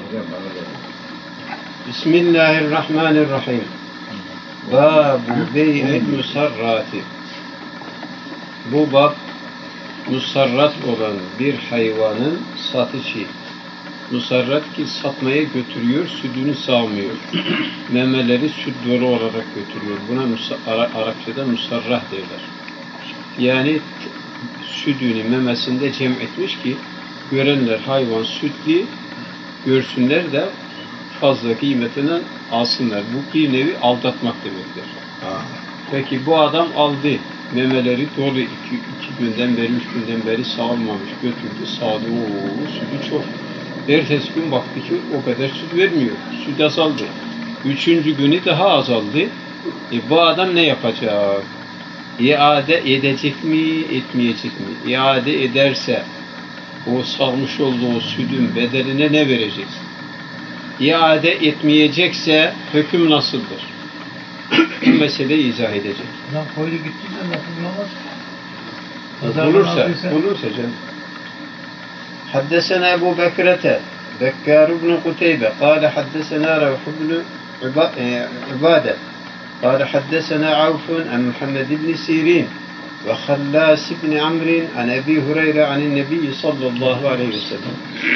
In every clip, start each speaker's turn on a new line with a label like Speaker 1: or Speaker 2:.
Speaker 1: Bismillahirrahmanirrahim. Babu bey'il musarrati. Bu bab musarrat olan bir hayvanın satışı. Musarrat ki satmaya götürüyor, sütünü sağmıyor. Memeleri süt dolu olarak götürüyor. Buna Arapçada musarrah derler. Yani sütünü memesinde cem etmiş ki görenler hayvan sütlü görsünler de fazla kıymetinden alsınlar. Bu bir nevi aldatmak demektir. Peki bu adam aldı. Memeleri dolu iki günden beri, 3 günden beri sağılmamış. Götürdü, sağdı. Sütü çok. Ertesi gün baktı ki o kadar süt vermiyor. Süt azaldı. 3. günü daha azaldı. Bu adam ne yapacak? İade edecek mi, etmeyecek mi? İade ederse o sağmış olduğu sütün bedeline ne vereceksin? İade etmeyecekse hüküm nasıldır? Bu meseleyi izah edecek.
Speaker 2: Lan koydu gitti de nasıl bulamaz?
Speaker 1: Bulursa canım. حدثنا أبو بكرة بكار بن قتيبة قال حدثنا روح بن عبادة قال حدثنا عوف عن محمد بن سيرين وخلاس بن عمرو عن أبي هريرة عن النبي صلى الله عليه وسلم.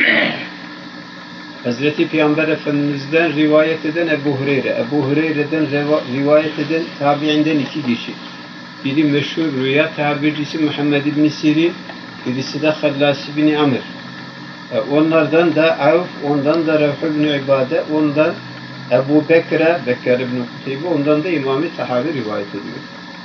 Speaker 1: Hazreti Peygamber Efendimiz'den rivayet eden Ebu Hureyre. Ebu Hureyre'den rivayet eden tabiinden 2 kişi. Biri meşhur rüya tabircisi Muhammed ibn Sirin, birisi de Hallas ibn Amr. Onlardan da Avf, ondan da Revh ibn İbade, ondan Ebu Bekre, Bekir ibn Kuteybe, ondan da İmam-ı Tahavi rivayet ediyor.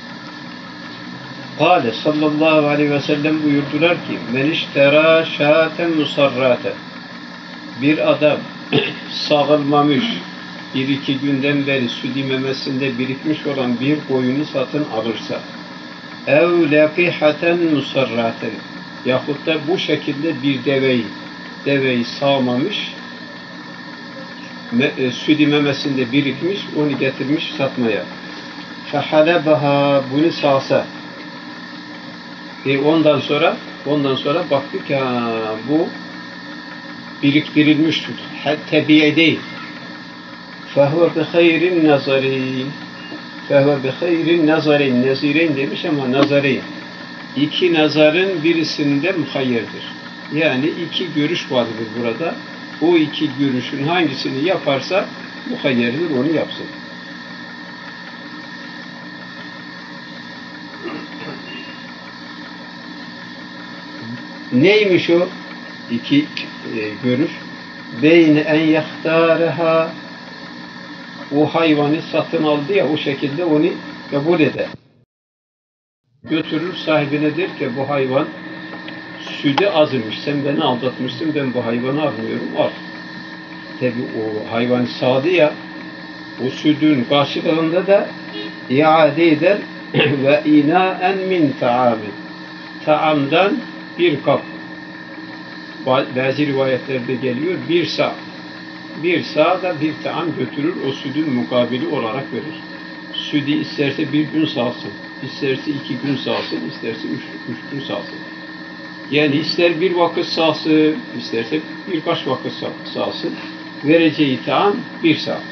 Speaker 1: Kale sallallahu aleyhi ve sellem buyurdular ki men iştera şaten musarraten. Bir adam sağılmamış, 1-2 günden beri süt memesinde birikmiş olan bir koyunu satın alırsa ev lakihaten musarraten yahut da bu şekilde bir deveyi sağmamış, süt memesinde birikmiş, onu getirmiş satmaya. Fehalebaha, bunu sağsa ondan sonra baktı ki bu biriktirilmiş süt. Tebiye değil. فَهُوَ بِخَيْرٍ نَظَرِينَ فَهُوَ بِخَيْرٍ نَظَرِينَ Nazireyn demiş ama nazareyn. 2 nazarın birisinde muhayyerdir. Yani 2 görüş vardır burada. O 2 görüşün hangisini yaparsa muhayyerdir, onu yapsın. Neymiş o 2 görüş? Beyne en yahtareha, o hayvanı satın aldı ya, o şekilde onu kabul eder. Götürür sahibine der ki bu hayvan sütü azmış, sen beni aldatmışsın, ben bu hayvanı almıyorum, al. Tabi o hayvan sağdı ya, o sütün karşılığında da iade eder ve inaen min ta'amin, taamdan bir kap. Bazı rivayetlerde geliyor, bir sağ da bir taam götürür, o sütün mukabili olarak verir. Sütü isterse 1 gün sağsın, isterse 2 gün sağsın, isterse 3 gün sağsın. Yani ister bir vakit sağsın, isterse birkaç vakit sağsın, vereceği taam 1 sağ.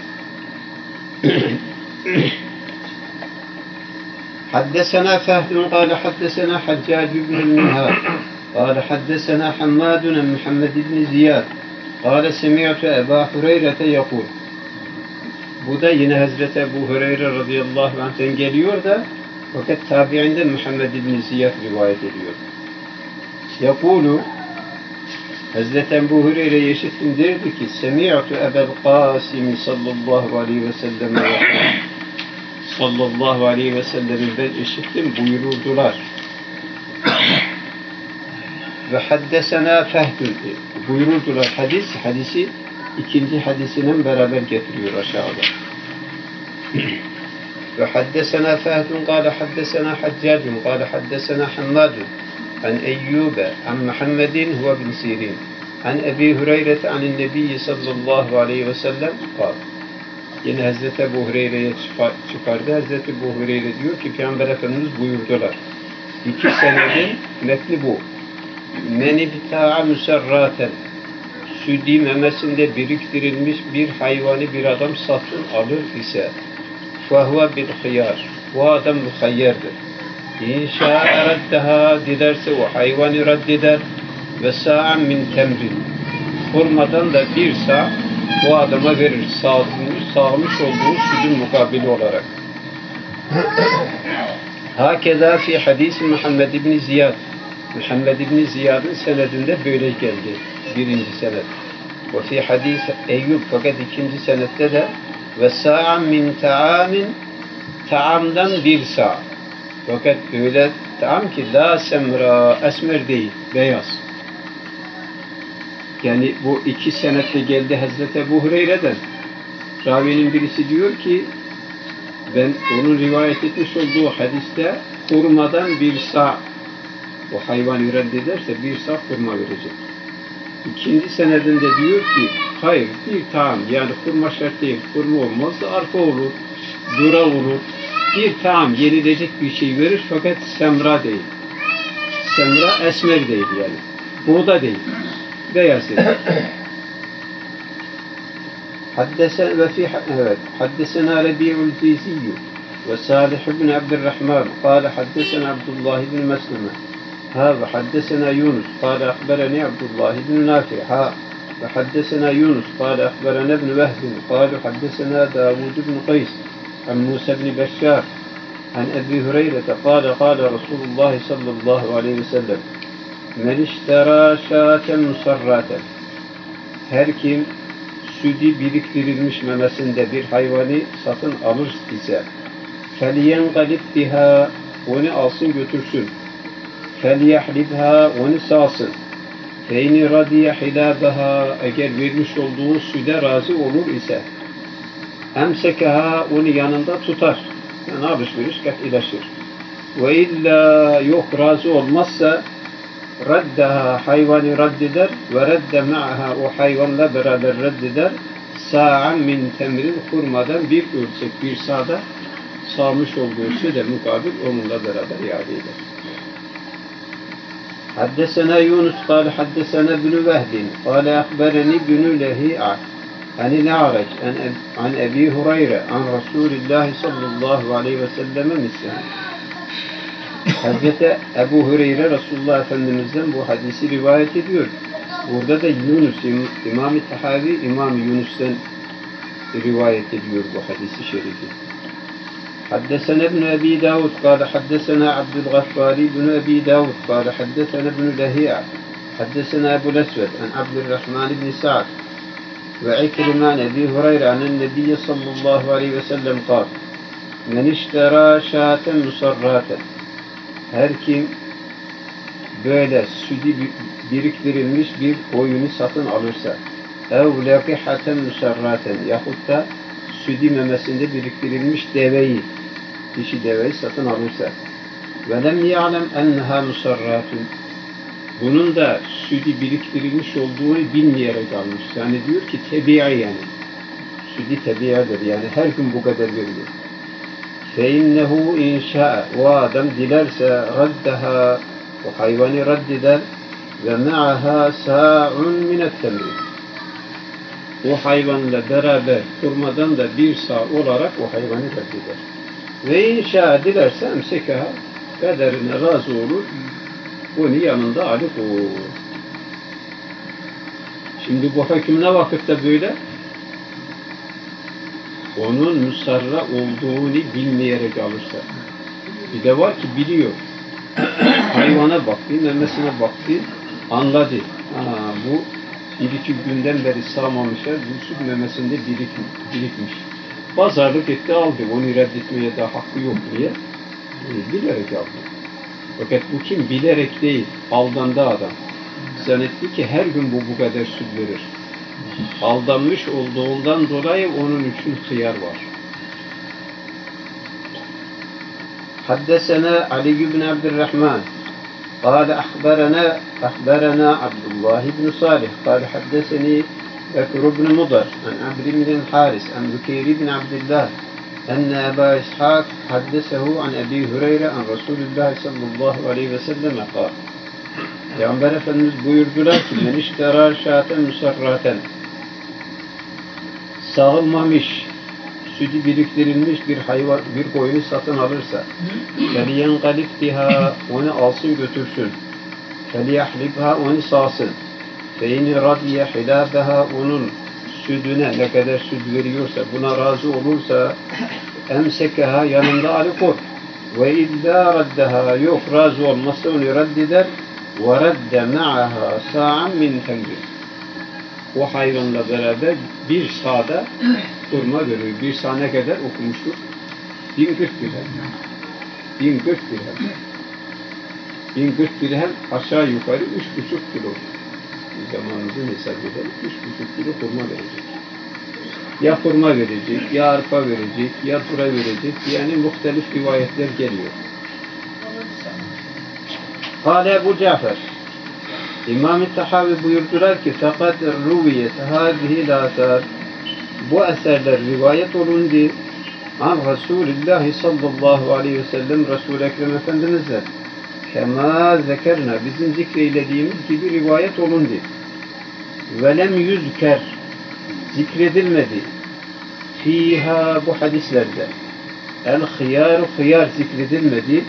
Speaker 1: حدثنا فهد قال حدثنا حجاج بن المنهار قال حدثنا حماد بن محمد بن زياد قال سمعت أبا هريرة يقول. Bu da yine Hazreti Ebu Hureyre radıyallahu anh'ten geliyor da fakat tabiinden Muhammed ibn Ziyad rivayet ediyor. Yakulu, Hazreti Ebu Hureyre işittim derdi ki semi'tu Ebel Qasim sallallahu aleyhi ve sellem sallallahu aleyhi ve sellem'i ben işittim buyururdular. Ve haddesena fehdun buyururdular. Hadisi 2. hadisinden beraber getiriyor aşağıda. Ve haddesena fehdun kâle haddesena haccacun kâle haddesena hammadun an Eyyube an Muhammedin huve bin Sirin an Ebi Hureyre an Nebi sallallahu aleyhi ve sellem kâle. Yine Hazreti Ebu Hureyre'ye çıkardı. Hazreti Ebu Hureyre diyor ki Peygamber Efendimiz buyurdular. 2 senedin metni bu. Men ibta'a musarraten, südi memesinde biriktirilmiş bir hayvanı bir adam satın alır ise فَهُوَ بِالْخِيَارِ Bu adam muhayyerdir. İnşa eraddeha dilerse o hayvanı reddeder ve sa'an min temrin hurmadan da bir sağ bu adama verir sağmış olduğu sütün mukabili olarak. Hakeza fi hadisi Muhammed İbni Ziyad Muhammed İbni Ziyad'ın senedinde böyle geldi. Birinci senet. Ve fi hadis Eyyub fakat ikinci senette de ve sa'an min ta'amin taamdan bir sağ. Fakat öyle taam ki la semra esmer değil, beyaz. Yani bu iki senette geldi Hazreti Ebu Hureyre'den. Ravinin birisi diyor ki ben onun rivayet etmiş olduğu hadiste hurmadan bir sağ o hayvanı reddederse bir sağ hurma verecek. İkinci senedinde diyor ki hayır bir taam yani hurma şart değil hurma olmaz da arpa olur, dura olur. Bir taam yenilecek bir şey verir fakat semra değil. Semra esmer değil yani. Buğda değil. Beyaz değil. حدثنا ربيع الزيزي وصالح بن عبد الرحمن قال حدثنا عبد الله بن مسلمة وحدثنا يونس قال أخبرني عبد الله بن نافع وحدثنا يونس قال أخبرنا ابن وهب قال حدثنا داود بن قيس عن موسى بن بشار عن أبي هريرة قال قال رسول الله صلى الله عليه وسلم من اشترى شاة مصرة her kim südü biriktirilmiş memesinde bir hayvanı satın alır ise فَلْيَنْقَلِبْ بِهَا onu alsın götürsün فَلْيَحْلِبْهَا onu sağsın فَاِنِ رَضِيَ حِلَابَهَا eğer vermiş olduğu süde razı olur ise emsekeha onu yanında tutar yani alışveriş kat'ileşir ve illa yok razı olmazsa raddaha hayvanı reddeder ve redde ma'aha o hayvanla beraber reddeder sa'an min temrin hurmadan bir ölçek bir sağda sağmış olduğu süde mukabil onunla beraber iade eder. Haddesena Yunus kâle haddesena ibn Vehbin kâle akbereni ibn Lehi'a anil A'rac an Ebi Hureyre an Resulullah sallallahu aleyhi ve selleme mislen. Hazreti Ebu Hureyre Resulullah Efendimiz'den bu hadisi rivayet ediyor. Burada da Yunus, İmam-ı Tahavi, İmam Yunus'tan rivayet ediyor bu hadisi şerifi. Haddesena ibn Ebi Davud, kâle haddesena Abdülgaffari ibn Ebi Davud, kâle haddesena ibn Lehi'a, haddesena Ebu Lesved, an Abdülrahman ibn Sa'd, ve İkriman Ebi Hureyre, anen Nebiyye sallallahu aleyhi ve sellem kâle, men iştera şâten musarraten, her kim böyle südü biriktirilmiş bir koyunu satın alırsa ev leqihaten musarraten yahut da südü memesinde biriktirilmiş deveyi dişi deveyi satın alırsa ve lem ya'lem enneha musarratun bunun da südü biriktirilmiş olduğunu bilmeyerek almış. Yani diyor ki tebi'i yani südü tebi'idir yani her gün bu kadar verilir. فَاِنَّهُ اِنْشَاءَ o adam dilerse raddaha o hayvanı reddeder ve me'aha sa'un minettemri o hayvanla beraber hurmadan da bir sağ olarak o hayvanı reddeder. Ve inşa dilerse emsekaha kaderine razı olur onu yanında alıp o. Şimdi bu hüküm ne vakitte böyle? Onun musarra olduğunu bilmeyerek alırsa. Bir de var ki biliyor. Hayvana baktı, memesine baktı, anladı. Bu bir iki günden beri sağmamışlar, bu süt memesinde birikmiş. Pazarlık etti, aldı. Onu reddetmeye de hakkı yok diye. Bilerek aldı. Fakat bu kim? Bilerek değil, aldandı adam. Zannetti ki her gün bu kadar süt verir. Aldanmış olduğundan dolayı onun için hıyar var. Haddesena Ali ibn Abdurrahman قال أخبرنا عبد الله بن صالح قال حدثني بكر بن مضر عن عمرو بن الحارث عن بكير بن عبد الله أن أبا إسحاق حدثه عن أبي هريرة عن رسول الله صلى الله عليه وسلم قال Peygamber Efendimiz buyurdular ki men iştera şaten musarraten, sağılmamış, sütü biriktirilmiş bir hayvan, bir koyunu satın alırsa فَلِيَنْقَلِبْ بِهَا, onu alsın götürsün. فَلِيَحْلِبْهَا, onu sağsın. فَاِنِ رَضِيَ حِلَابَهَا, onun sütüne ne kadar süt veriyorsa, buna razı olursa emsekeha, yanında alıkor. وَاِذَّا رَدَّهَا, yok razı olmazsa onu reddeder. وَرَدَّ مَعَهَا سَاعًا مِنْ تَمْرٍ, o hayvanla beraber bir sağda hurma verir. Bir sağ ne kadar okumuştuk? 1040 dirhem. 1040 dirhem. 1040 dirhem aşağı yukarı 3,5 kilo. Zamanımızın hesabıyla 3,5 kilo hurma verecek. Ya hurma verecek, ya arpa verecek, ya tura verecek. Yani muhtelif rivayetler geliyor. Kâle Ebu Cafer, İmam-ı Tahavi buyurdular ki fakat ruviyet hâzihi lâsâr, bu eserler rivayet olundu an Resulullah sallallahu aleyhi ve sellem, Resul-i Ekrem Efendimiz'den kemâ zekerna, bizim zikreylediğimiz gibi rivayet olundu. Ve lem yüzker, zikredilmedi fiha, bu hadislerde el hıyâru, hıyar zikredilmedi.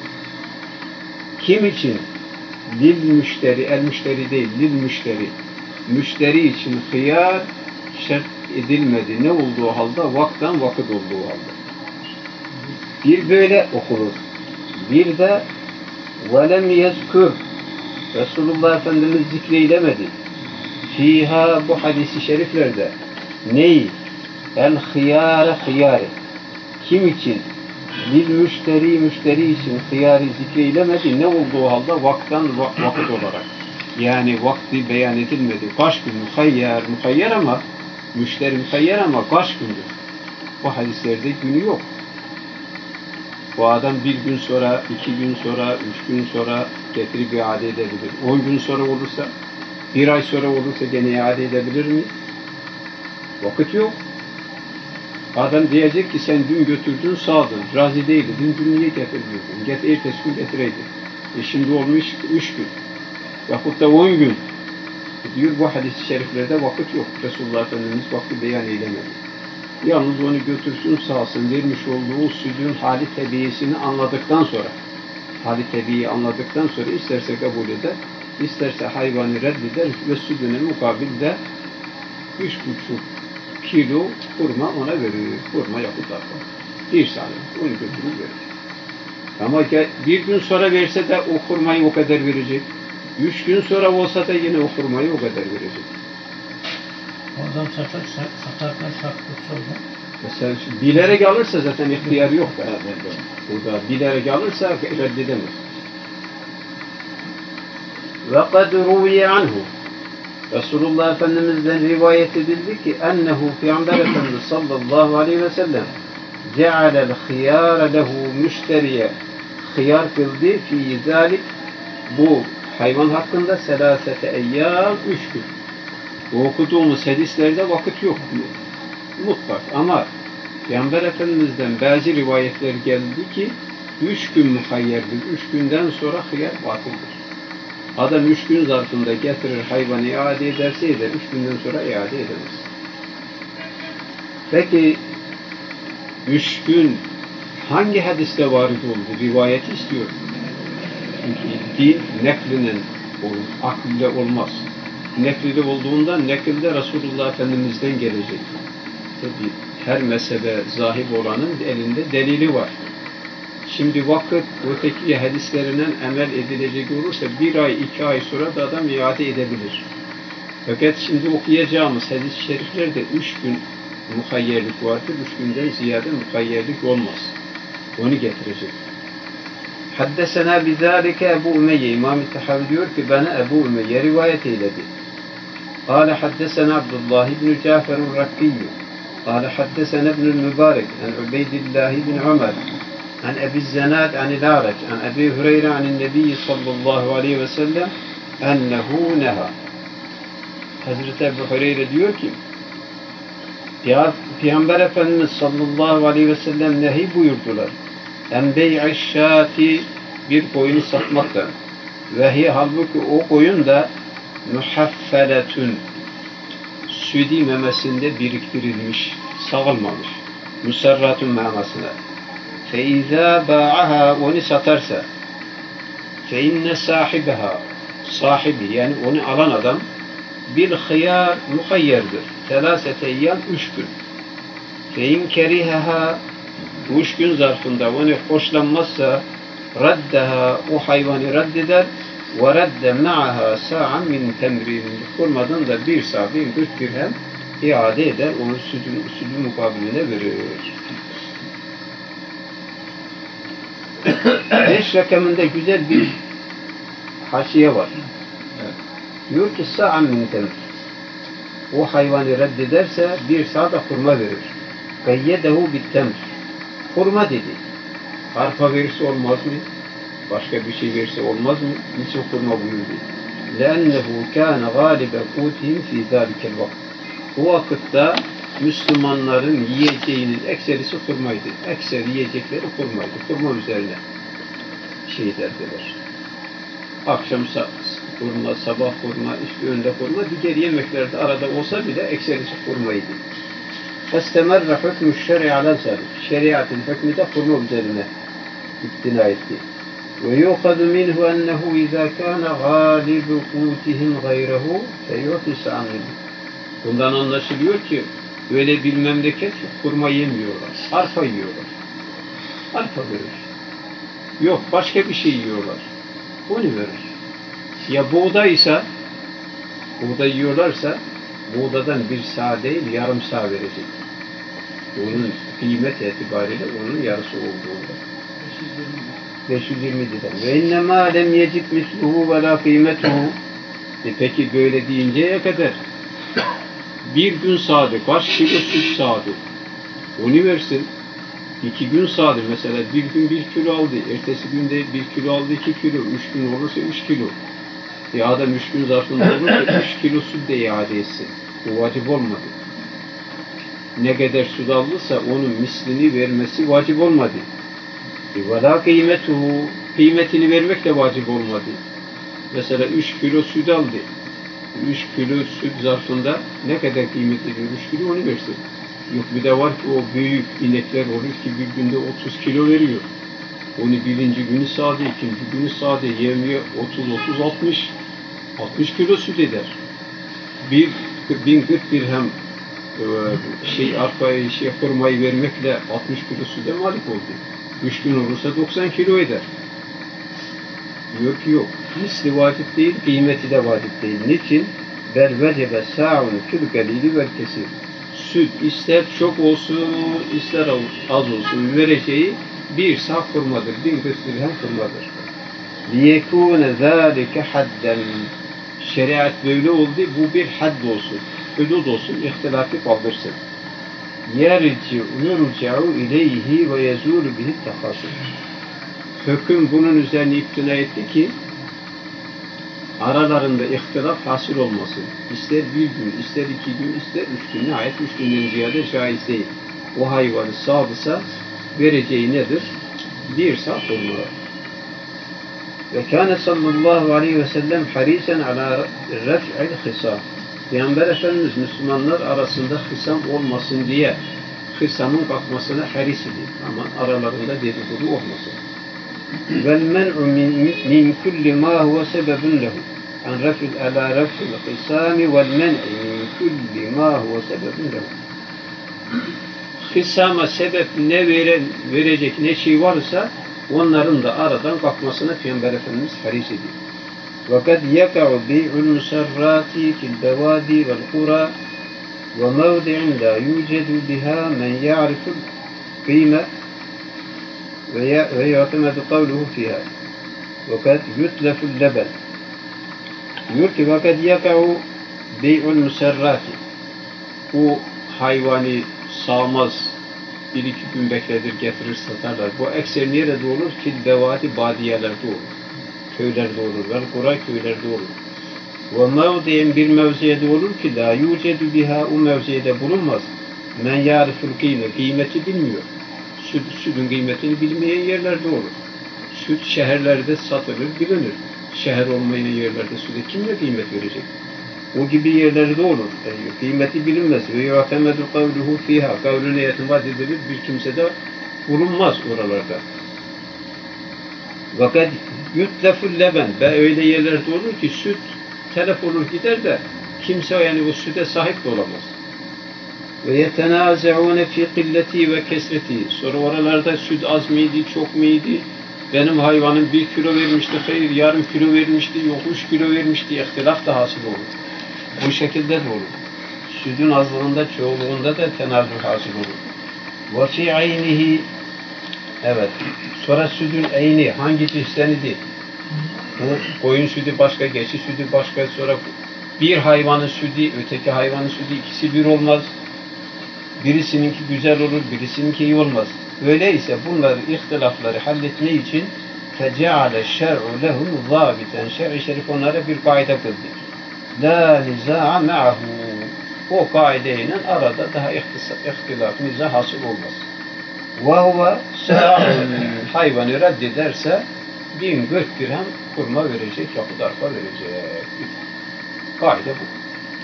Speaker 1: Kim için? Lil müşteri, el müşteri değil, lil müşteri. Müşteri için hıyar şart edilmedi. Ne olduğu halde? Vaktan vakit olduğu halde. Bir böyle okuruz. Bir de velem yezkür, Resulullah Efendimiz zikreylemedi. Fiha, bu hadisi şeriflerde neyi? El hıyare, hıyare. Kim için? Lil müşteri, müşteri için hıyari zikreylemedi. Ne olduğu halde vaktan vakit olarak. Yani vakti beyan edilmedi. Kaç gün muhayyer, muhayyer ama müşteri muhayyer ama kaç gündür? Bu hadislerde günü yok. Bu adam bir gün sonra, 2 gün sonra, 3 gün sonra getirip iade edebilir. 10 gün sonra olursa, 1 ay sonra olursa gene iade edebilir mi? Vakit yok. Adam diyecek ki sen dün götürdün sağdın, razı değildin, dün niye getirmiyordun? Ertesi gün getireydin. Şimdi olmuş 3 gün. Yahut da 10 gün. Diyor bu hadis-i şeriflerde vakit yok. Resulullah Efendimiz vakti beyan eylemedi. Yalnız onu götürsün sağsın, vermiş olduğu sütün hali tebiyesini anladıktan sonra, hali tebiyi anladıktan sonra isterse kabul eder, isterse hayvanı reddeder ve sütüne mukabilde 3,5 kilo hurma ona verir. Hurma yapıp arpa. Bir saniye. Onu götürür verir. Ama bir gün sonra verse de o hurmayı o kadar verecek. 3 gün sonra olsa da yine o hurmayı o kadar verecek.
Speaker 2: Adam satarken şartlısı olur.
Speaker 1: Mesela bilerek alırsa zaten ihtiyar yok. Burada bilerek alırsa reddedemez. وَقَدْ رُوِيَ عَنْهُ, Resulullah Efendimiz'den rivayet edildi ki ennehu, Peygamber Efendimiz sallallahu aleyhi ve sellem cealel hıyâre lehu, müşteriye hıyar kıldı fî zâlik, bu hayvan hakkında selâsete eyyâm, 3 gün. Bu okuduğumuz hadislerde vakit yok. Mutlak. Ama Peygamber Efendimiz'den bazı rivayetler geldi ki 3 gün muhayyerdir. 3 günden sonra hıyar batıldır. Adam 3 gün zarfında getirir hayvanı iade ederse eder. 3 günden sonra iade edemez. Peki 3 gün hangi hadiste varid oldu? Rivayeti istiyor. Çünkü din neklinin olur, akılde olmaz. Neklide olduğunda nekilde Resulullah Efendimiz'den gelecek. Tabii her mezhebe zahip olanın elinde delili var. Şimdi vakit öteki hadislerinden emel edilecek olursa 1 ay, 2 ay sonra da adam iade edebilir. Fakat şimdi okuyacağımız hadis-i şeriflerde 3 gün muhayyerlik vardır. 3 günden ziyade muhayyerlik olmaz. Onu getirecek. Haddesena bizalike Ebu Ümeyye, İmam-ı Tahavi diyor ki bana Ebu Ümeyye rivayet eyledi. Kâle haddesena Abdullah ibn Cafer'un Rakkiyyü. Kâle haddesena ibn-ül Mübarek an Ubeydillah ibn Ömer an Ebi Zenad anil A'rac an Ebi Hüreyre anin Nebi sallallahu aleyhi ve sellem ennehu neha. Hazreti Ebu Hüreyre diyor ki Peygamber Efendimiz sallallahu aleyhi ve sellem nehi buyurdular. En bey'i şâti, bir koyunu satmaktan. Ve hiye halbuki o koyun da muhaffeletun südi memesinde biriktirilmiş, sağılmamış. Musarratun manasına. Fe izâ bâ'aha onu satarsa fe inne sahibeha sahibi yani onu alan adam bil hıyar muhayyerdir. Telâsete eyyâm 3 gün. Fe in kerihaha 3 gün zarfında onu hoşlanmazsa raddeha o hayvanı reddeder ve redde ma'aha sa'an min temrin kurmadan da bir sağ 1040 dirhem iade eder. Onu südü mukabiline verir. 5 rakamında güzel bir haşiye var. Evet. Diyor ki sa'an min temr. O hayvanı reddederse bir sağ da hurma verir. Gayyedehu bit temr. Hurma dedi. Arpa verirse olmaz mı? Başka bir şey verirse olmaz mı? Niçin hurma buyurdu? لَأَنَّهُ كَانَ غَالِبَ قُوتِهِمْ فِي ذَٰلِكَ الْوَقْتِ O vakitte Müslümanların yiyeceğinin ekserisi hurmaydı. Ekser yiyecekleri hurmaydı. Hurma üzerine şey derdiler. Akşam hurma, sabah hurma, işte önde hurma, diğer yemeklerde arada olsa bile ekserisi hurmaydı. فَاسْتَمَرَّ حُكْمُ الشَّرِعَ عَلَى ذَلِكَ Şeriatın hükmü de hurma üzerine iktina etti. وَيُؤْخَذُ مِنْهُ أَنَّهُ إِذَا كَانَ غَالِبُ قُوتِهِمْ غَيْرَهُ فَيُعْتِسَ عَنْهُ Bundan anlaşılıyor ki öyle bir memleket hurma yemiyorlar. Arpa yiyorlar. Arpa verir. Yok başka bir şey yiyorlar. Onu verir. Ya buğdaysa buğday yiyorlarsa buğdadan bir sağ değil yarım sağ verecek. Onun kıymet itibariyle onun yarısı olduğunda. 520 dirhem. Ve innemâ lem yecid misluhu ve lâ kıymetuhu. Peki böyle deyinceye kadar bir gün sağdı, kaç kilo süt sağdı. Onu versin. 2 gün sağdı. Mesela bir gün 1 kilo aldı. Ertesi günde 1 kilo aldı 2 kilo. 3 gün olursa 3 kilo. Adam 3 gün zarfında olursa 3 kilo süt de iade etsin. Bu vacip olmadı. Ne kadar süt aldıysa onun mislini vermesi vacip olmadı. وَلَا kıymetuhu kıymetini vermek de vacip olmadı. Mesela 3 kilo süt aldı. 3 kilo süt zarfında ne kadar kıymetli 3 kilo onu versin. Yok bir de var ki o büyük inekler olur ki bir günde 30 kilo veriyor. Onu birinci günü sade, ikinci günü sade, yemeye 60 kilo süt eder. 1040 dirhem arpayı hurmayı vermekle 60 kilo süte malik oldu. 3 gün olursa 90 kilo eder. Diyor ki yok. Misli vacip değil, kıymeti de vacip değil. Niçin? Bel vecebe sa'un fil galili vel kesir. Süt ister çok olsun, ister az olsun vereceği bir sağ hurmadır. 1040 dirhem hurmadır. Liyekûne zâlike hadden. Şeriat böyle oldu, bu bir hadd olsun. Hudud olsun, ihtilafı kaldırsın. Yurca'u ileyhi ve yazûlu bihi tehasür. Hüküm bunun üzerine iktina etti ki aralarında ihtilaf hasıl olmasın. İster bir gün, ister 2 gün, ister 3 gün. Nihayet 3 günden ziyade caiz değil. O hayvanı sağdısa vereceği nedir? Bir sağ hurma. Ve kâne sallallahu aleyhi ve sellem harisen ala ref'il hısam. Peygamber Efendimiz Müslümanlar arasında hısam olmasın diye hısamın kalkmasına haris idi. Ama aralarında dedikodu olmasın. Vel men'u min kulli ma huve sebebun lehu. An ref'il ala ref'il hısami vel men'i min kulli ma huve sebebun lehu. Hısama sebep ne verecek ne şey varsa onların da aradan kalkmasına Peygamber Efendimiz haris ediyor. وَقَدْ يَقَعُ بِيعُ الْمُسَرَّاتِ فِي الْبَوَادِ وَالْقُرَى وَمَوْضِعٍ لَا يُوجَدُ بِهَا مَنْ يَعْرِفُ الْقِيمَةَ وَيَعْتَمَدُ قَوْلُهُ فِيهَا وَقَدْ يُتْلَفُ اللَّبَنُ Diyor ki وَقَدْ يَقَعُ بِيعُ الْمُسَرَّاتِ Bu hayvani sağmaz 1-2 gün bekledir, getirir, satarlar. Bu ekser nerede olur? Fil bevadi, badiyelerde olur. Köylerde olur. Vel kura köylerde olur. Ve mevdiyen bir mevziyede olur ki la yucedu biha o mevziyede bulunmaz. Men yariful kıymeti bilmiyor. Sütün kıymetini bilmeyen yerlerde olur. Süt şehirlerde satılır, bilinir. şehir olmayan yerlerde süde kim ne kıymet verecek? O gibi yerlerde olur. Kıymeti bilinmez. Ve yu'temedu kavluhu fiha. Kavlüne itimat edilir. Bir kimse de bulunmaz oralarda. Fakat yutleful leben. Ve öyle yerlerde olur ki süt telef olur gider de kimse yani o süte sahip de olamaz. Ve yetenazeune fi qilleti ve kesreti. Sonra oralarda süt az mıydı, çok muydu? Benim hayvanım 1 kilo vermişti, hayır yarım kilo vermişti, yok 3 kilo vermişti. İhtilaf da hasıl olur. Bu şekilde de olur. Sütün azlığında, çoğunluğunda da tenazül hasıl olur. Ve fi aynihi. Evet. Sonra sütün eyni hangi cinslenidir? Bu koyun sütü başka, geçi sütü başka. Sonra bir hayvanın sütü, öteki hayvanın sütü ikisi bir olmaz. Birisininki güzel olur, birisininki iyi olmaz. Öyleyse bunları, ihtilafları halletme için فَجَعَلَ الشَّرْعُ لَهُمْ ضَابِتًا Şer-i Şerif onlara bir kaide kıldı. لَا نِزَاعَ مَعَهُ O kaideyle arada daha ihtilaf, nizah hasıl olmaz. وَهُوَ سَاعٌ Hayvanı reddederse 1040 dirhem kurma verecek, yahut arpa verecek. Kaide bu.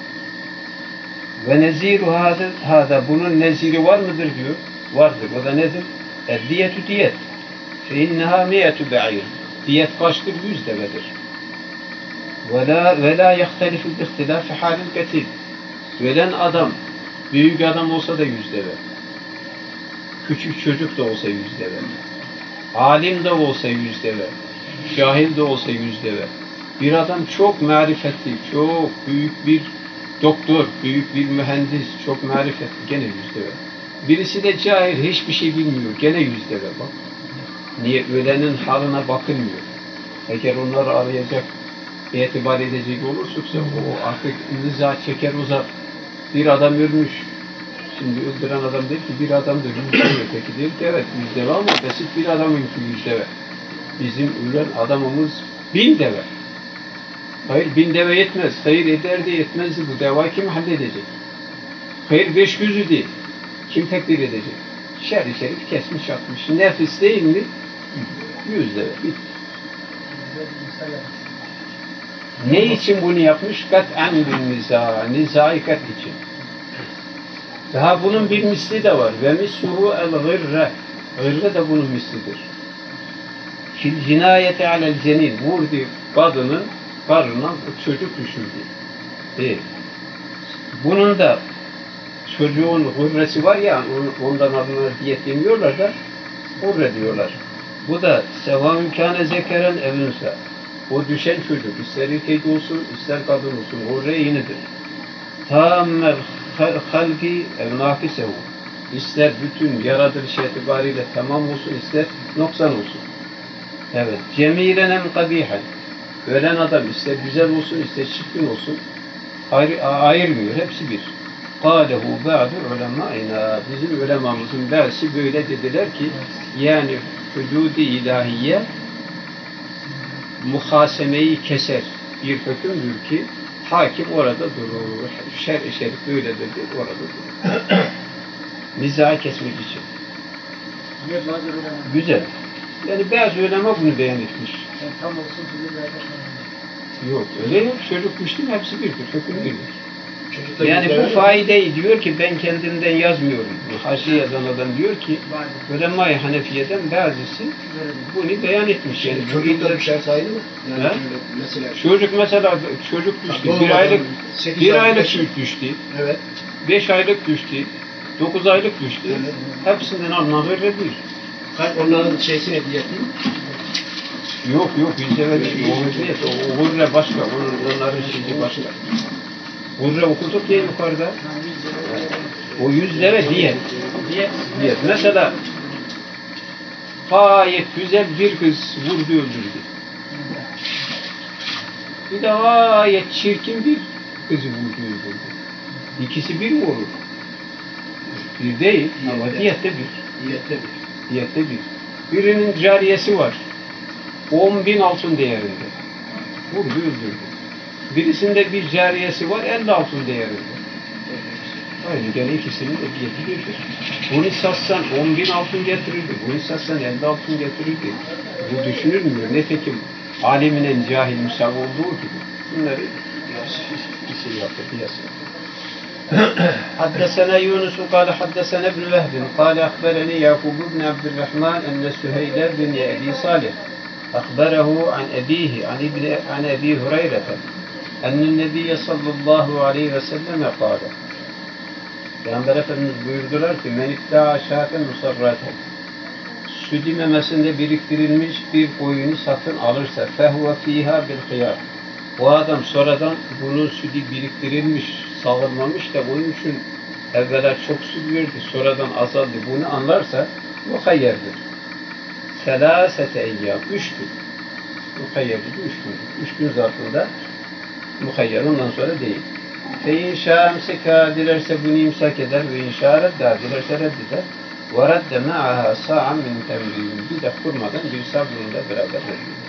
Speaker 1: Ve neziru hâdâ bunun neziri var mıdır diyor. Vardır. O da nedir? Diyetü diyet. Fe inneha miyetü be'ir. Diyet kaçtır? 100 devedir. Ve la yehtelifü ihtilâfi hâlil ketil. Veren adam, büyük adam olsa da 100 deve. Küçük çocuk da olsa 100 deve. Alim de olsa 100 deve. Cahil de olsa 100 deve. Bir adam çok marifetli, çok büyük bir doktor, büyük bir mühendis, çok marifetli, gene 100 deve. Birisi de cahil, hiçbir şey bilmiyor, gene 100 deve bak. Niye? Ölenin haline bakılmıyor. Eğer onları arayacak, itibar edecek olursa o artık niza çeker uzar. Bir adam ölmüş. Şimdi öldüren adam der ki bir adam da 100 deve. Peki der ki evet 100 deve ama basit bir adamın 100 deve. Bizim ölen adamımız 1000 deve. Hayır 1000 deve yetmez. Hayır eder de yetmezdi. Bu devayı kim halledecek? Hayır 500'ü değil. Kim tekbir edecek? Şer-i şerif kesmiş atmış. Nefis değil mi? 100 deve. Ne için bunu yapmış? Kat'en bin niza. Nizai kat için. Daha bunun bir misli de var. Ve misluhu el-gırre. Gırre de bunun mislidir. Fil cinayeti alel cenil. Vurdu kadının karnına çocuk düşürdü. Değil. Bunun da çocuğun hurresi var ya, ondan adına diyet yemiyorlar da hurre diyorlar. Bu da sevâ imkâne zekeren evünse. O düşen çocuk ister erkek olsun, ister kadın olsun, hurre yenidir. Tâmmel halki evnâfisehu. İster bütün yaratılış itibariyle tamam olsun, ister noksan olsun. Evet. Cemilen em kabihen. Ölen adam ister güzel olsun, ister çirkin olsun. Ayırmıyor. Hepsi bir. Kâlehu ba'du ulemâina. Bizim ulemamızın bazısı böyle dediler ki yani hudûd-i ilahiye muhasemeyi keser bir hükümdür ki hakim orada durur. Şer-i şerif böyledir diye orada durur. Nizâ kesmek için. Güzel. Yani bazı ulema bunu beyan etmiş.
Speaker 2: Tam olsun
Speaker 1: Yok öyle yok. Çocuk düştüm hepsi birdir. Hüküm birdir. Yani bu faideyi diyor ki ben kendimden yazmıyorum. Haşi yazan adam diyor ki ulema-i Hanefiye'den bazısı bunu beyan etmiş. Yani
Speaker 3: çocukta bir şey sayılır mı? Yani
Speaker 1: mesela çocuk düştü. Bir aylık süt düştü.
Speaker 3: Evet.
Speaker 1: 5 aylık düştü. 9 aylık düştü. Evet. Hepsinden alınan bir.
Speaker 3: Onların şeysi ne diyeti?
Speaker 1: Yok bizde öyle değil. O hürriyet, o hurre başka. Onların şeyi başka. Hurre okuduk diye yukarıda. O 100 deve diyet. Diyet. Mesela gayet güzel bir kız vurdu öldürdü. Bir de gayet çirkin bir kızı vurdu öldürdü. İkisi bir mi olur? Bir değil ama diyette bir. Diyette bir. Birinin cariyesi var. 10.000 altın değerinde. Vurdu öldürdü. Birisinde bir cariyesi var 50 altın değerinde. Aynı gene ikisinin de diyeti birdir. Bunu satsan 10.000 altın getirirdi. Bunu satsan 50 altın getirirdi. Bu düşünülmüyor. Nitekim aliminin cahil müsav olduğu gibi bunları bir şey yaptı, piyasa. حدثنا يونس قال حدثنا ابن وهب قال أخبرني يعقوب بن عبد الرحمن أن سهيل بن أبي صالح أخبره عن أبيه عن أبي هريرة أن النبي صلى الله عليه وسلم قال Peygamber Efendimiz buyurdular ki men iddia şaten musarraten südü memesinde biriktirilmiş bir koyunu satın alırsa fehuve fiha bil hıyar o adam sonradan bunun südü biriktirilmiş sağılmamış da onun için evvela çok süt verdi sonradan azaldı bunu anlarsa muhayyerdir. Selasete eyyam 3 gün muhayyerdir 3 gün 3 gün zarfında muhayyer ondan sonra değil. Fe inşa emseka dilerse bunu imsak eder ve inşa redda dilerse reddeder. Ve redde ma'aha sa'an min temrin bir de kurmadan bir sabrında beraber reddidir.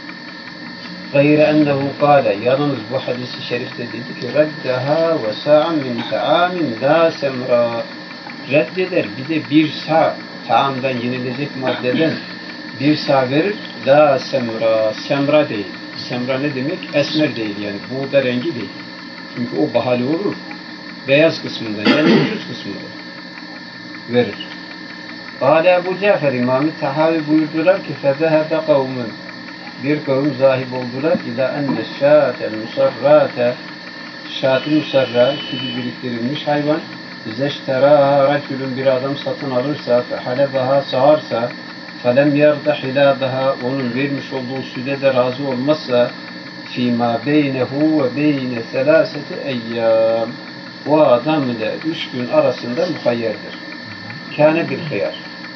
Speaker 1: Gayre ennehu kâle yalnız bu hadisi şerifte dedi ki reddeha ve sa'an min ta'amin la semra reddeder bir de bir sa' ta'amdan yenilecek maddeden bir sa' verir la semra semra değil. Semra ne demek? Esmer değil yani buğda rengi değil. Çünkü o bahali olur. Beyaz kısmından yani ucuz kısmından verir. Kâle Ebu Cafer İmam-ı Tahavi buyurdular ki fezehebe kavmun bir kavim zahib oldular ila enne şâtel musarrâte şât-ı musarrâ sütü biriktirilmiş hayvan zeşterâhâ racülün bir adam satın alırsa fehalebaha sağarsa felem yarda hilâdaha onun vermiş olduğu süde de razı olmazsa fîmâ beynehu ve beyne selâseti eyyâm o adam ile 3 gün arasında muhayyerdir. Kâne bir hıyar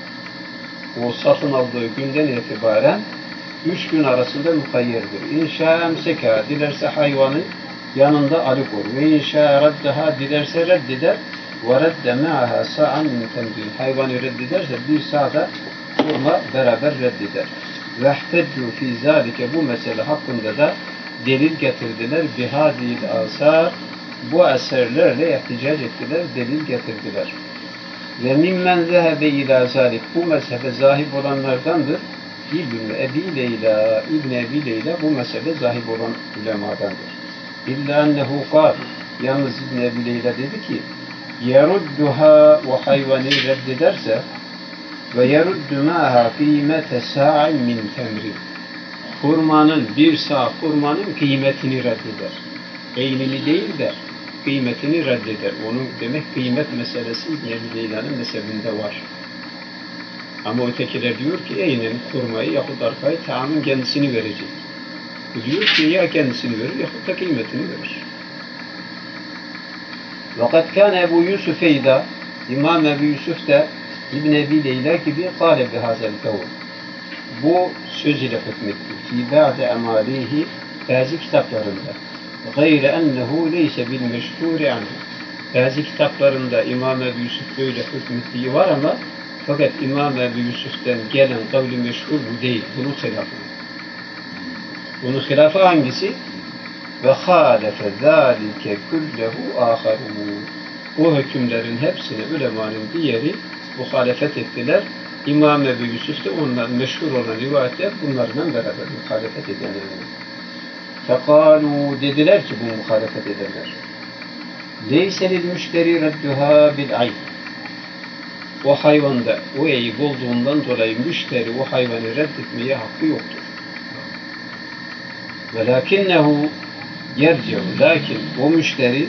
Speaker 1: o satın aldığı günden itibaren 3 gün arasında muhayyerdir. İnşa emseka dilerse hayvanı yanında alıkor ve inşa raddaha dilerse reddeder ve redde me'aha sa'an min temdil hayvanı reddederse bir sa'da kurma beraber reddeder. Vehteddu fî zâlike bu mesele hakkında da delil getirdiler. Bihâzîl âsâr bu eserlerle ihticac ettiler, delil getirdiler. Ve mimmen zehebe ilâ zâlik bu mezhebe zahib olanlardandır. İbn-i Ebi Leyla, İbn-i Ebi Leyla bu mesele zahib olan ulemadandır. İlla ennehu kâl yalnız İbn-i Ebi Leyla dedi ki yerudduha o hayvanı reddederse ve yeruddu mâhâ kıymete sâ'in min temrin hurmanın bir sağ hurmanın kıymetini reddeder. Eynini değil de kıymetini reddeder. Onun demek kıymet meselesi İbn-i Ebi Leyla'nın mezhebinde var. Ama ötekiler diyor ki eynen hurmayı yahut arkayı taamın kendisini verecek. Bu diyor ki ya kendisini verir yahut da kıymetini verir. Vakat kâne Ebu Yusuf Eyda İmam Ebu Yusuf da İbn-i Ebi Leyla gibi kâle bihazel kavl. Bu söz ile hükmetti. Fî ba'de emâlihi bazı kitaplarında. Gayre ennehu leyse bil meşhûri anhu. Bazı kitaplarında İmam Ebu Yusuf böyle hükmettiği var ama fakat İmam Ebu Yusuf'ten gelen kavli meşhur bu değil. Bunun hilafı. Bunun hilafı hangisi? Ve hâlefe zâlike kullehu âharûn. O hükümlerin hepsine ulemanın diğeri muhalefet ettiler. İmam Ebu Yusuf da onlar meşhur olan rivayetler bunlarla beraber muhalefet edenlerine. Fekâlû dediler ki bu muhalefet edenler. Leyse lil müşteri redduhâ bil ayb. O hayvanda o eyip olduğundan dolayı müşteri o hayvanı reddetmeye hakkı yoktur. Velakinnehu yerci'u lakin o müşteri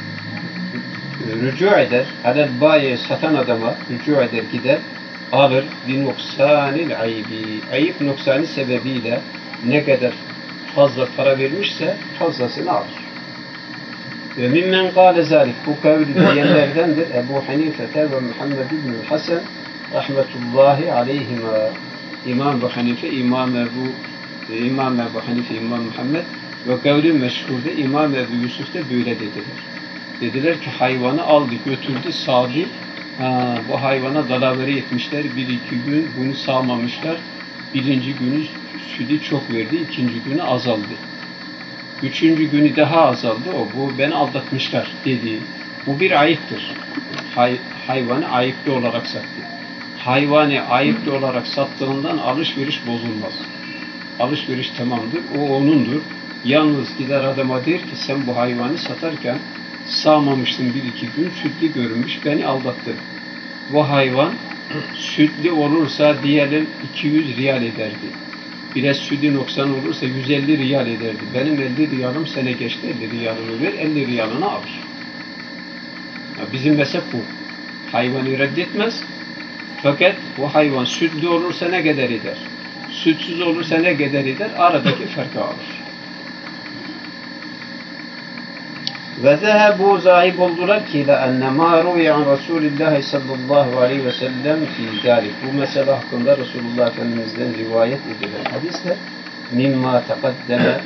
Speaker 1: rücu eder, alel bayi satan adama rücu eder gider, alır bir noksanil aybi. Ayıp noksanı sebebiyle ne kadar fazla para vermişse fazlasını alır. Ve mimmen kâle zâlik bu kavli diyenlerdendir Ebu Hanifete ve Muhammed İbn-i Hasan rahmetullahi aleyhima. İmam Ebu Hanife, İmam Hanife, İmam Muhammed ve kavli meşhurda İmam Ebu Yusuf da böyle dediler. Dediler ki hayvanı aldı götürdü sağdı. Bu hayvana dalavere etmişler. 1-2 gün bunu sağmamışlar. Birinci günü sütü çok verdi. İkinci günü azaldı. Üçüncü günü daha azaldı. Bu beni aldatmışlar dedi. Bu bir ayıptır. Hayvanı ayıplı olarak sattı. Hayvanı ayıplı olarak sattığından alışveriş bozulmaz. alışveriş tamamdır, o onundur. Yalnız gider adama der ki sen bu hayvanı satarken sağmamıştın bir iki gün, sütlü görünmüş, beni aldattın. Bu hayvan sütlü olursa diyelim 200 riyal ederdi. Biraz sütü noksan olursa 150 riyal ederdi. Benim 50 riyalım sene geçti, 50 riyalını ver, 50 riyalını al. Bizim mezhep bu. Hayvanı reddetmez. Fakat bu hayvan sütlü olursa ne kadar eder? Sütsüz olursa ne kadar eder? Aradaki farkı alır. Ve zehebu zahib oldular ki لَأَنَّ مَا رُوِيَ عَنْ رَسُولِ اللّٰهِ sallallahu aleyhi ve sellem فِي ذَٰلِكَ. Bu mesele hakkında Resulullah Efendimiz'den rivayet edilen hadisler مِمَّا تَقَدَّمَ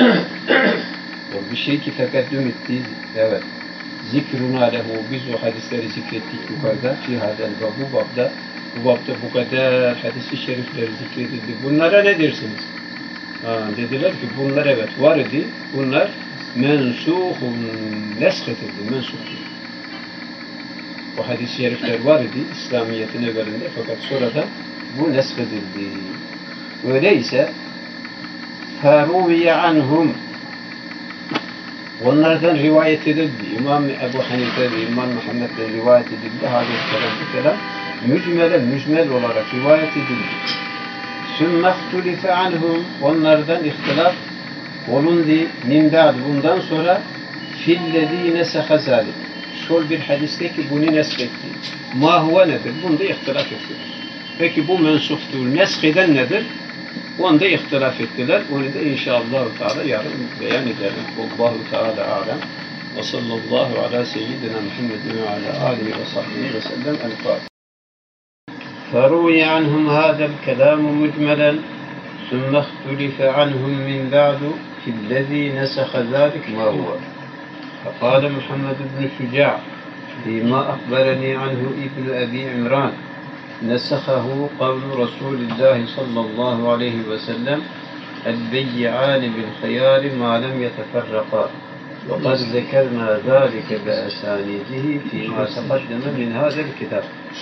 Speaker 1: o bir şey ki tekaddüm etti. Evet. Zikruna lehu. Biz o hadisleri zikrettik yukarıda. Bu babda bu kadar hadis-i şerifleri zikredildi. Bunlara ne dersiniz? Dediler ki bunlar evet var idi. Bunlar mensuhun nesk edildi. Mensuhun. Bu hadis-i şerifler var idi İslamiyet'in evvelinde fakat sonra da bu nesk edildi. Öyleyse فَرُوِيَ عَنْهُمْ onlardan rivayet edildi. İmam Ebu Hanife ve İmam Muhammed'den rivayet edildi. Bu kelam mücmel olarak rivayet edildi. ثُمَّ اخْتُلِفَ عَنْهُمْ onlardan ihtilaf olundu. Min ba'd bundan sonra فِي نَسَخَ ذَلِكَ şol bir hadiste ki bunu nesketti. Ma huve nedir? Bunda ihtilaf ettiler. Peki bu mensuhtur. Neskeden nedir? Onda ihtilaf ettiler. Onu da inşallah Teala yarın beyan edelim. Allahu Teala alem. Ve sallallahu ala seyyidina Muhammedin ve ala alihi ve sahbihi ve sellem. El-Fatiha. فَرُوِيَ عَنْهُمْ هَذَا الْكَلَامُ مُجْمَلًا ثُمَّ اخْتُلِفَ عَنْهُمْ مِنْ بَعْدُ فِي الَّذِي نَسَخَ ذَلِكَ مَا هُوَ فقال محمد بن شجاع فيما أخبرني عنه ابن أبي عمران نسخه قول رسول الله صلى الله عليه وسلم البيعان بالخيار ما لم يتفرقا وقد ذكرنا ذلك بأسانيده فيما تقدم من هذا الكتاب.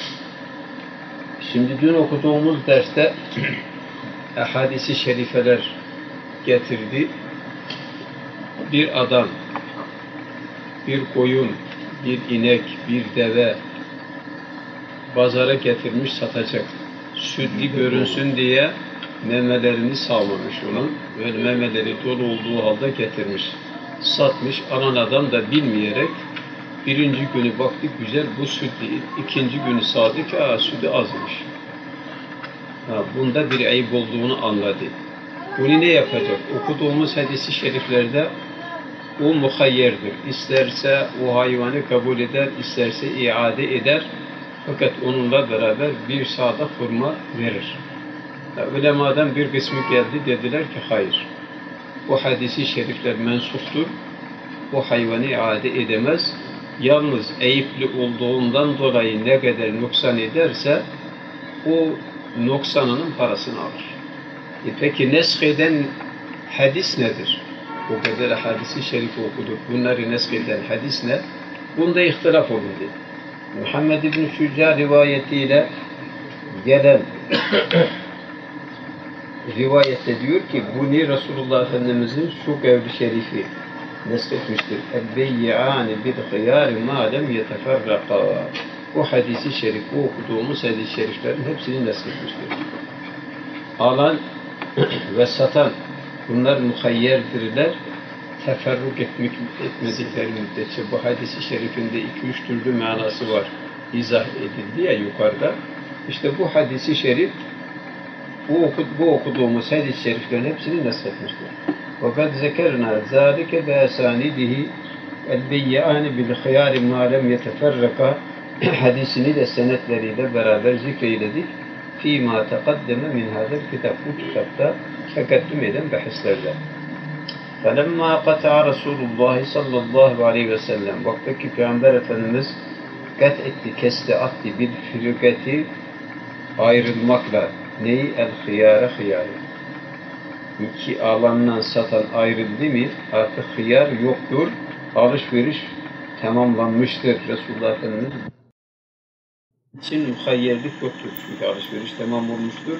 Speaker 1: Şimdi dün okuduğumuz derste hadis-i şerifeler getirdi. Bir adam, bir koyun, bir inek, bir deve pazara getirmiş satacak. Sütlü görünsün diye memelerini sağlamış onun. Böyle memeleri dolu olduğu halde getirmiş. Satmış. Alan adam da bilmeyerek birinci günü baktı güzel bu sütlü. İkinci günü sağdı ki sütü azmış. Bunda bir ayıp olduğunu anladı. Bunu ne yapacak? Okuduğumuz hadis-i şeriflerde o muhayyerdir. İsterse o hayvanı kabul eder, isterse iade eder. Fakat onunla beraber bir sağda hurma verir. Ulemadan bir kısmı geldi, dediler ki hayır. Bu hadis-i şerifler mensuhtur. Bu hayvanı iade edemez. Yalnız eyipli olduğundan dolayı ne kadar noksan ederse o noksanının parasını alır. Peki nesheden hadis nedir? O kadar hadis-i şerif okuduk. Bunları nesheden hadis ne? Bunda ihtilaf olundu. Muhammed İbn-i Şücca rivayetiyle gelen rivayette diyor ki bunu Resulullah Efendimiz'in şu kavli şerifi nesketmiştir. El-beyyi'ani bil-hıyâri mâ lem yeteferraqâ. Bu hadisi şerif, bu okuduğumuz hadis-i şeriflerin hepsini nesketmiştir. Alan ve satan bunlar muhayyerdirler. Teferruk etmedikleri müddetçe bu hadis-i şerifinde 2-3 türlü manası var. İzah edildi ya yukarıda. İşte bu hadis-i şerif bu okuduğumuz hadis-i şeriflerin hepsini nesletmiştir. وَقَدْ ذَكَرْنَا ذَٰلِكَ بَأَسَانِدِهِ الْبَيَّعَانِ بِالْخِيَارِ مَا لَمْ يَتَفَرَّقَ hadisini de senetleriyle beraber zikreyledik. فِيمَا تَقَدَّمَ مِنْ هَذَا الْكِتَابِ bu kitapta tekaddüm eden bahislerde. فَلَمَّا قَطَعَ رَسُولُ اللّٰهِ sallallahu aleyhi ve sellem vaktaki Peygamber Efendimiz kat etti, kesti, attı bir firuketi ayrılmakla neyi? El-hıyâre hıyâre. İki alandan satan ayrıldı mı artık hıyar yoktur. Alışveriş tamamlanmıştır. Resulullah Efendimiz için muhayyerlik yoktur. Çünkü alışveriş tamam olmuştur.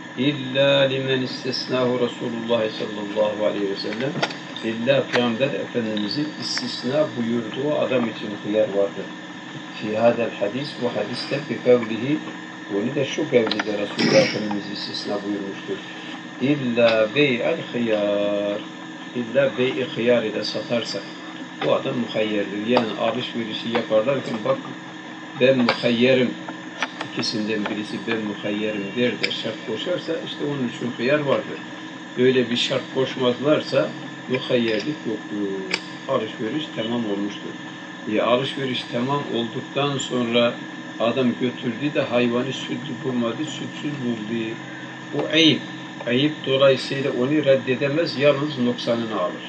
Speaker 1: İlla limen istesnahu Resulullah sallallahu aleyhi ve sellem. İlla Peygamber Efendimizin istisna buyurduğu adam için hıyar vardır. Fi hadel hadis, bu hadiste bi kavlihi, bunu da şu kavliyle Resulullah Efendimiz istisna buyurmuştur. İlla bey'al hıyar. İlla bey'i hıyar ile satarsak bu adam muhayyerdir. Yani alışverişi yaparlarken bak ben muhayyerim, ikisinden birisi ben muhayyerim der de şart koşarsa işte onun için hıyar vardır. Böyle bir şart koşmazlarsa muhayyerlik yoktur. Alışveriş tamam olmuştur. Alışveriş tamam olduktan sonra adam götürdü de hayvanı sütlü bulmadı, sütsüz buldu. Bu ayıp. Ayıp dolayısıyla onu reddedemez, yalnız noksanını alır.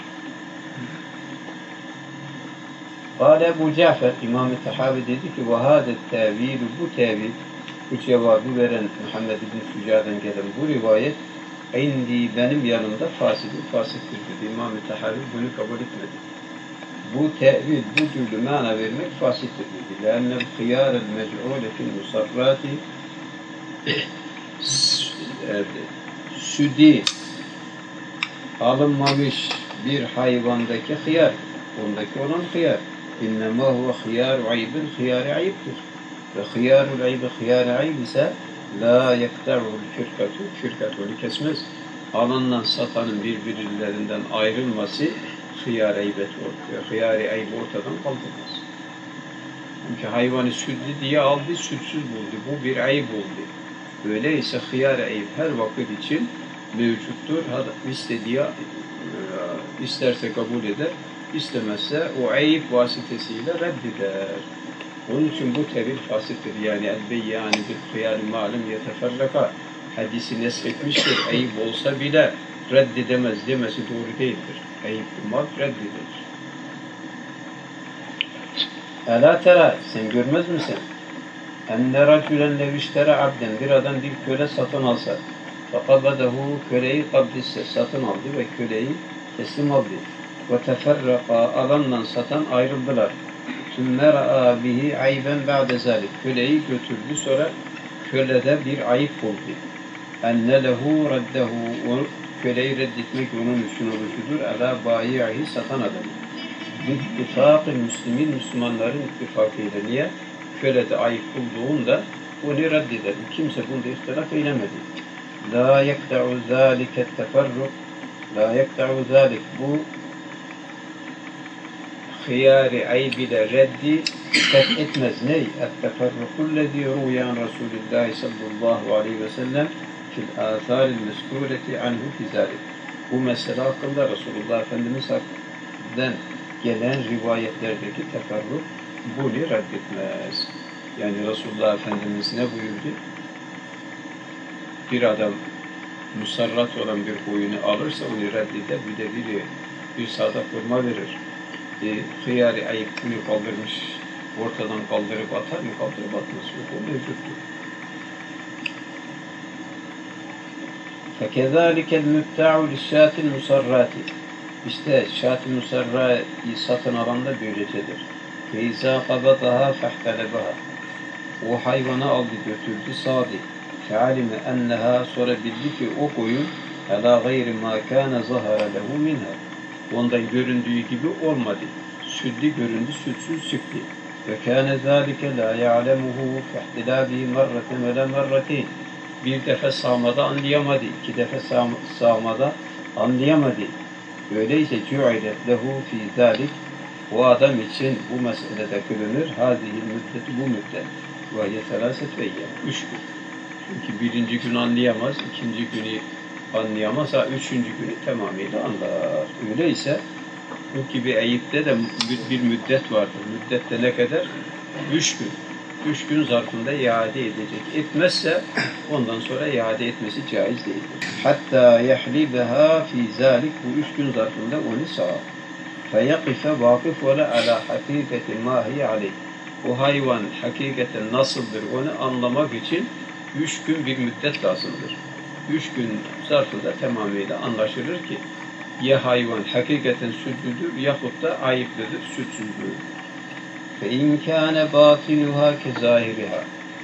Speaker 1: Kâle Ebu Cafer, İmam-ı Tahavi dedi ki وَهَذَا التَّاوِيلُ bu tevil, bu cevabı veren Muhammed bin Füca'dan gelen bu rivayet indi benim yanımda fasittir dedi. İmam-ı Tahavi bunu kabul etmedi. Bu tevil, bu türlü mana vermek fasittir dedi. لَاَنَّ الْخِيَارَ الْمَجْعُولَ فِي الْمُصَرَّاتِ südi alınmamış bir hayvandaki hıyar, ondaki olan hıyar. İnnemâ huve hıyâru aybin, hıyâri ayıptır. Ve hıyârul aybi, hıyâri ayb ise la yekta'ul firkatu, firkat onu kesmez. Alanla satanın birbirlerinden ayrılması hıyâr aybet olur. Hıyâri aybi ortadan kaldırmaz. Çünkü hayvanı sütlü diye aldı, sütsüz buldu. Bu bir ayıp oldu. Öyleyse hıyâr ayıp her vakit için mevcuttur. İstediği, isterse kabul eder, istemezse o ayıp vasıtasıyla reddeder. Onun için bu tevil fasittir. Yani el-beyyâni bil-hıyâri mâlum yeteferraka hadisi nesletmiştir. Ayıp olsa bile reddedemez demesi doğru değildir. Ayıp bulmak reddedilir. Elâ tera, sen görmez misin? Enne racülen leviştere abden, bir adam bir köle satın alsa, fakabedehu, köleyi kabdisse, satın aldı ve köleyi teslim aldı. Ve teferraka, alanla satan ayrıldılar. Tümme ra'a bihi ayben ba'de zalik, köleyi götürdü, sonra kölede bir ayıp buldu. Enne lehu raddehu, o köleyi reddetmek onun için oluşudur. Ala bayi'i, satan adamı. İttifak-ı Müslümin, Müslümanların ittifakıyla. Niye? Kölede ayıp bulduğunda onu reddeder. Kimse bunda ihtilaf eylemedi. La yekta'u zâlike teferruk, la yekta'u zâlik, bu hıyâri ayb ile reddi kat etmez. Ney? Et-teferrukullezî rûyan Resulullah sallallahu aleyhi ve sellem fil âthâril meskûreti anhu fizâlik. Bu mesele hakkında Resulullah Efendimiz hakkından gelen rivayetlerdeki teferruk bunu reddetmez. Yani Resulullah Efendimiz ne buyurdu? Bir adam musarrat olan bir koyunu alırsa onu reddeder, bir de bir sadak hurma verir. Hıyari ayıp bunu kaldırmış, ortadan kaldırıp atar mı? Kaldırıp atmaz. O mevcuttur. فَكَذَٰلِكَ الْمُبْتَعُ لِشَّاتِ الْمُسَرَّاتِ İşte şat-ı musarrayı satın alan da böylecedir. فَاِذَا قَبَضَهَا فَاحْتَلَبَهَا O hayvanı aldı götürdü, sağdı. فَعَلِمَ اَنَّهَا Sonra bildi ki o koyun عَلَى غَيْرِ مَا كَانَ ظَهَرَ لَهُ مِنْهَا Ondan göründüğü gibi olmadı. Sütlü göründü, sütsüz çıktı. وَكَانَ ذَٰلِكَ لَا يَعْلَمُهُ فَاحْتِلَابِهِ مَرَّةً وَلَا مَرَّتِينَ Bir defa sağmada anlayamadı, iki defa sağmada anlayamadı. Öyleyse cü'ilet lehu fî zâlik o adam için bu meselede kılınır. Hâzihil müddeti bu müddet. Ve hiye selâset ve eyyâm. 3 gün. Çünkü birinci gün anlayamaz, ikinci günü anlayamaz, üçüncü günü tamamıyla anlar. Öyleyse bu gibi ayıpte de bir müddet vardır. Müddette ne kadar? 3 gün. 3 gün zarfında iade edecek. Etmezse ondan sonra iade etmesi caiz değildir. Hatta yahlibeha fi zalik bu 3 gün zarfında onu sağar. Feyakife vakıf ole ala hakikati mahi aleyh. O hayvan hakikaten nasıldır onu anlamak için 3 gün bir müddet lazımdır. 3 gün zarfında tamamıyla anlaşılır ki ya hayvan hakikaten sütlüdür yahut da ayıplıdır, sütsüzdür. فَاِنْ كَانَ بَاطِنُهَا كَزَاهِرِهَا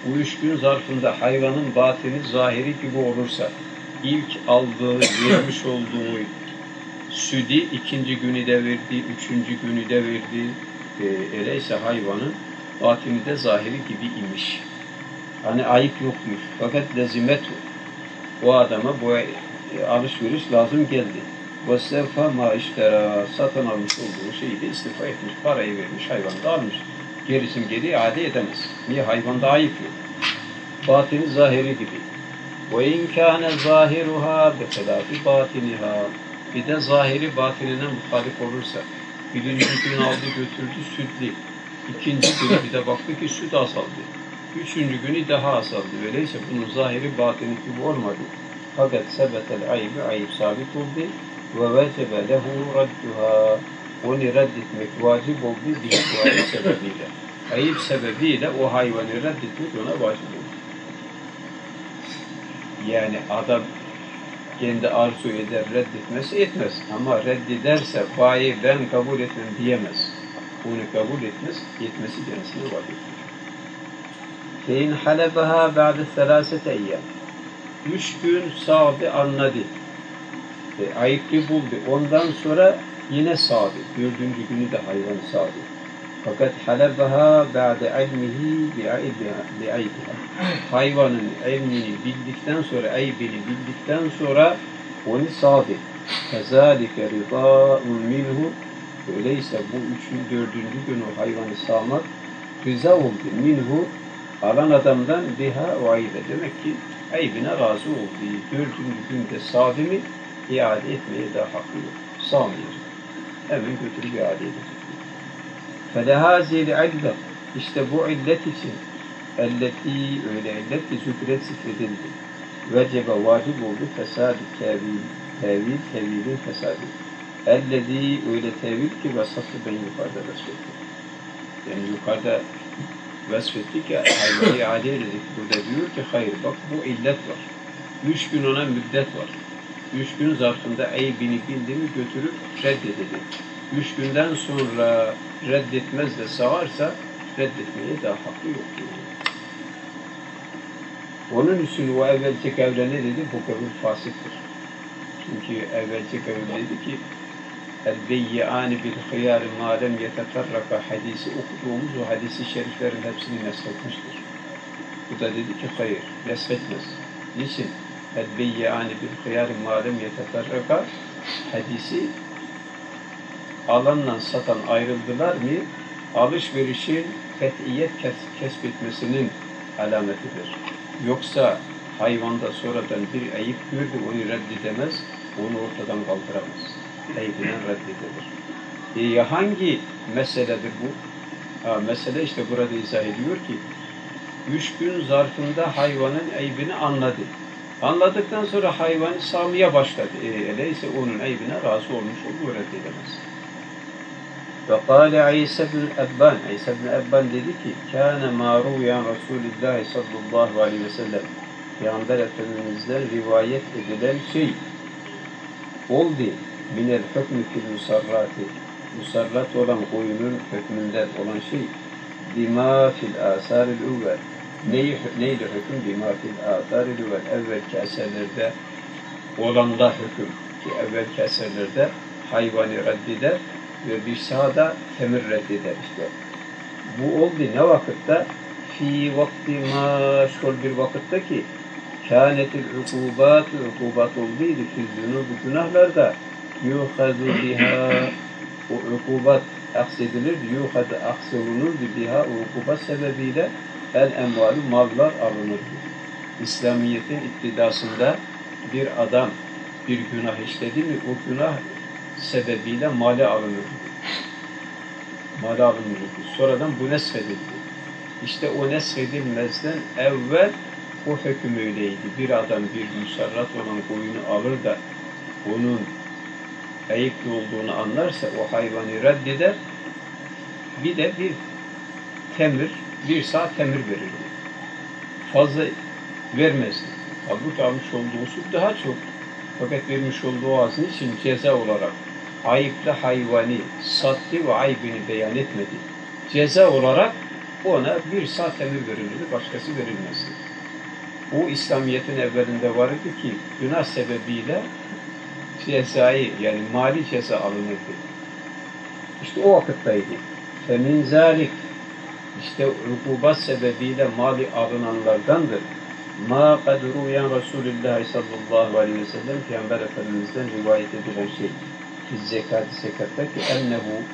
Speaker 1: bu 3 gün zarfında hayvanın batini zahiri gibi olursa, ilk aldığı, vermiş olduğu südü ikinci günü de verdi, üçüncü günü de verdi. Öyleyse hayvanın batini de zahiri gibi imiş. Hani ayıp yokmuş. Fakat lezimet o adama bu alışveriş lazım geldi. وَسَّفَ مَا اِشْتَرَى Satın almış olduğu şeyi de istifa etmiş. Parayı vermiş, hayvanı da almış. Gerisini geri iade edemez. Niye? Hayvanda ayıp yok. Batini zahiri gibi. وَاِنْ كَانَ ظَاهِرُهَا بِخِلَافِ بَاطِنِهَا Bir de zahiri batinine muhalif olursa, birinci gün aldı götürdü sütlü, ikinci günü bir de baktı ki süt azaldı, üçüncü günü daha azaldı. Öyleyse bunun zahiri batini gibi olmadı. Fakat sebetel ayıbı ayıp sabit oldu ve vecebe lehu radduha onu reddetmek vacip oldu bir ayıp sebebiyle. Ayıp sebebiyle o hayvanı reddetmek ona vacip oldu. Yani adam kendi arzu eder, reddetmesi etmez. Ama reddederse bayi ben kabul etmem diyemez. Onu kabul etmesi kendisine vaciptir. Fein halebaha ba'de selasete eyyam 3 gün sağdı anladı. Ayıplı buldu. Ondan sonra yine sağdı. 4. günü de hayvan sağdı. Fakat halebaha ba'de ilmihi bi'aybiha hayvanın ilmini bildikten sonra, aybini bildikten sonra onu sağdı. Kezalike ridâ'un minhu öyleyse bu 3. 4. günü hayvanı sağmak rıza oldu. Minhu alan adamdan biha o aybe. Demek ki aybine razı oldu. 4. günde sağdı mı iade etmeye daha hakkı yok. Sağmayacak. Hemen götürüp iade edecek. فَلَهَازِي الْعِلَّةِ İşte bu illet için elleti öyle illet ki zikredildi. Vecebe vacip oldu fesad-ı tevilin fesadı. Ellezî öyle tevil ki vasatı ben yukarıda vesfettim. Yani yukarıda vesfettik ki hayvanı iade edildik. Burada diyor ki hayır bak bu illet var. 3 gün ona müddet var. 3 gün zarfında aybini bildiğini götürüp reddedecek. 3 günden sonra reddetmez de sağarsa reddetmeye daha hakkı yoktur. Onun için o evvelki kavle ne dedi? Bu kavil fasıktır. Çünkü evvelki kavil dedi ki el-beyyi'ani bil-hıyâri mâlem yeteferraka hadisi okuduğumuz o hadisi şeriflerin hepsini neshetmiştir. Bu da dedi ki hayır, neshetmez. Niçin? El-beyyi'ani bil-hıyâri mâlem yeteferraka hadisi alanla satan ayrıldılar mı alışverişin fethiyet kesbetmesinin alametidir. Yoksa hayvanda sonradan bir ayıp gördü, onu reddedemez, onu ortadan kaldıramaz. Ayıbından reddedilir. Hangi meseledir bu? Mesele işte burada izah ediyor ki 3 gün zarfında hayvanın ayıbını anladı. Anladıktan sonra hayvanı sağmaya başladı. Öyleyse onun ayıbına razı olmuş olduğu reddedemez. Ve kâle İsa bin Ebban, İsa bin Ebban dedi ki, kâne mâruyan Resulullah sallallahu aleyhi ve sellem, Peygamber Efendimiz'den rivayet edilen şey oldu. Minel hükmü fil musarrati, musarrat olan koyunun hükmünden olan şey, bima fil asaril uvvel, neydi hüküm? Bima fil asaril uvvel, evvelki eserlerde olanda hüküm, ki evvelki eserlerde hayvanı reddeder, ve bir sahada temir reddeder işte. Bu oldu ne vakitte? Fi vakti maşhur bir vakitte ki kânetil ukubat olduydu ki bu günahlarda yuhadu biha o ukubat aksedilir, yuhadu aksolunur biha o ukubat sebebiyle el emvalu mallar alınırdı. İslamiyet'in iktidasında bir adam bir günah işledi mi o günah sebebiyle mali alınırdı. Mali alınırdı. Sonradan bu neshedildi. İşte o neshedilmezden evvel o hüküm öyleydi. Bir adam bir musarrat olan koyunu alır da onun ayıplı olduğunu anlarsa o hayvanı reddeder. Bir de bir temir, bir saat temir verirdi. Fazla vermezdi. Halbuki almış olduğu süt daha çok. Fakat vermiş olduğu ağzın için ceza olarak ayıplı hayvanı sattı ve aybini beyan etmedi. Ceza olarak ona bir sağ temir verilirdi, başkası verilmezdi. Bu İslamiyet'in evvelinde vardı ki günah sebebiyle cezai yani mali ceza alınırdı. İşte o vakitteydi. Femin zalik işte ukubat sebebiyle mali alınanlardandır. Ma kad ruyan Resulullah sallallahu aleyhi ve sellem Peygamber Efendimiz'den rivayet edilen şey zekatta ki ennehu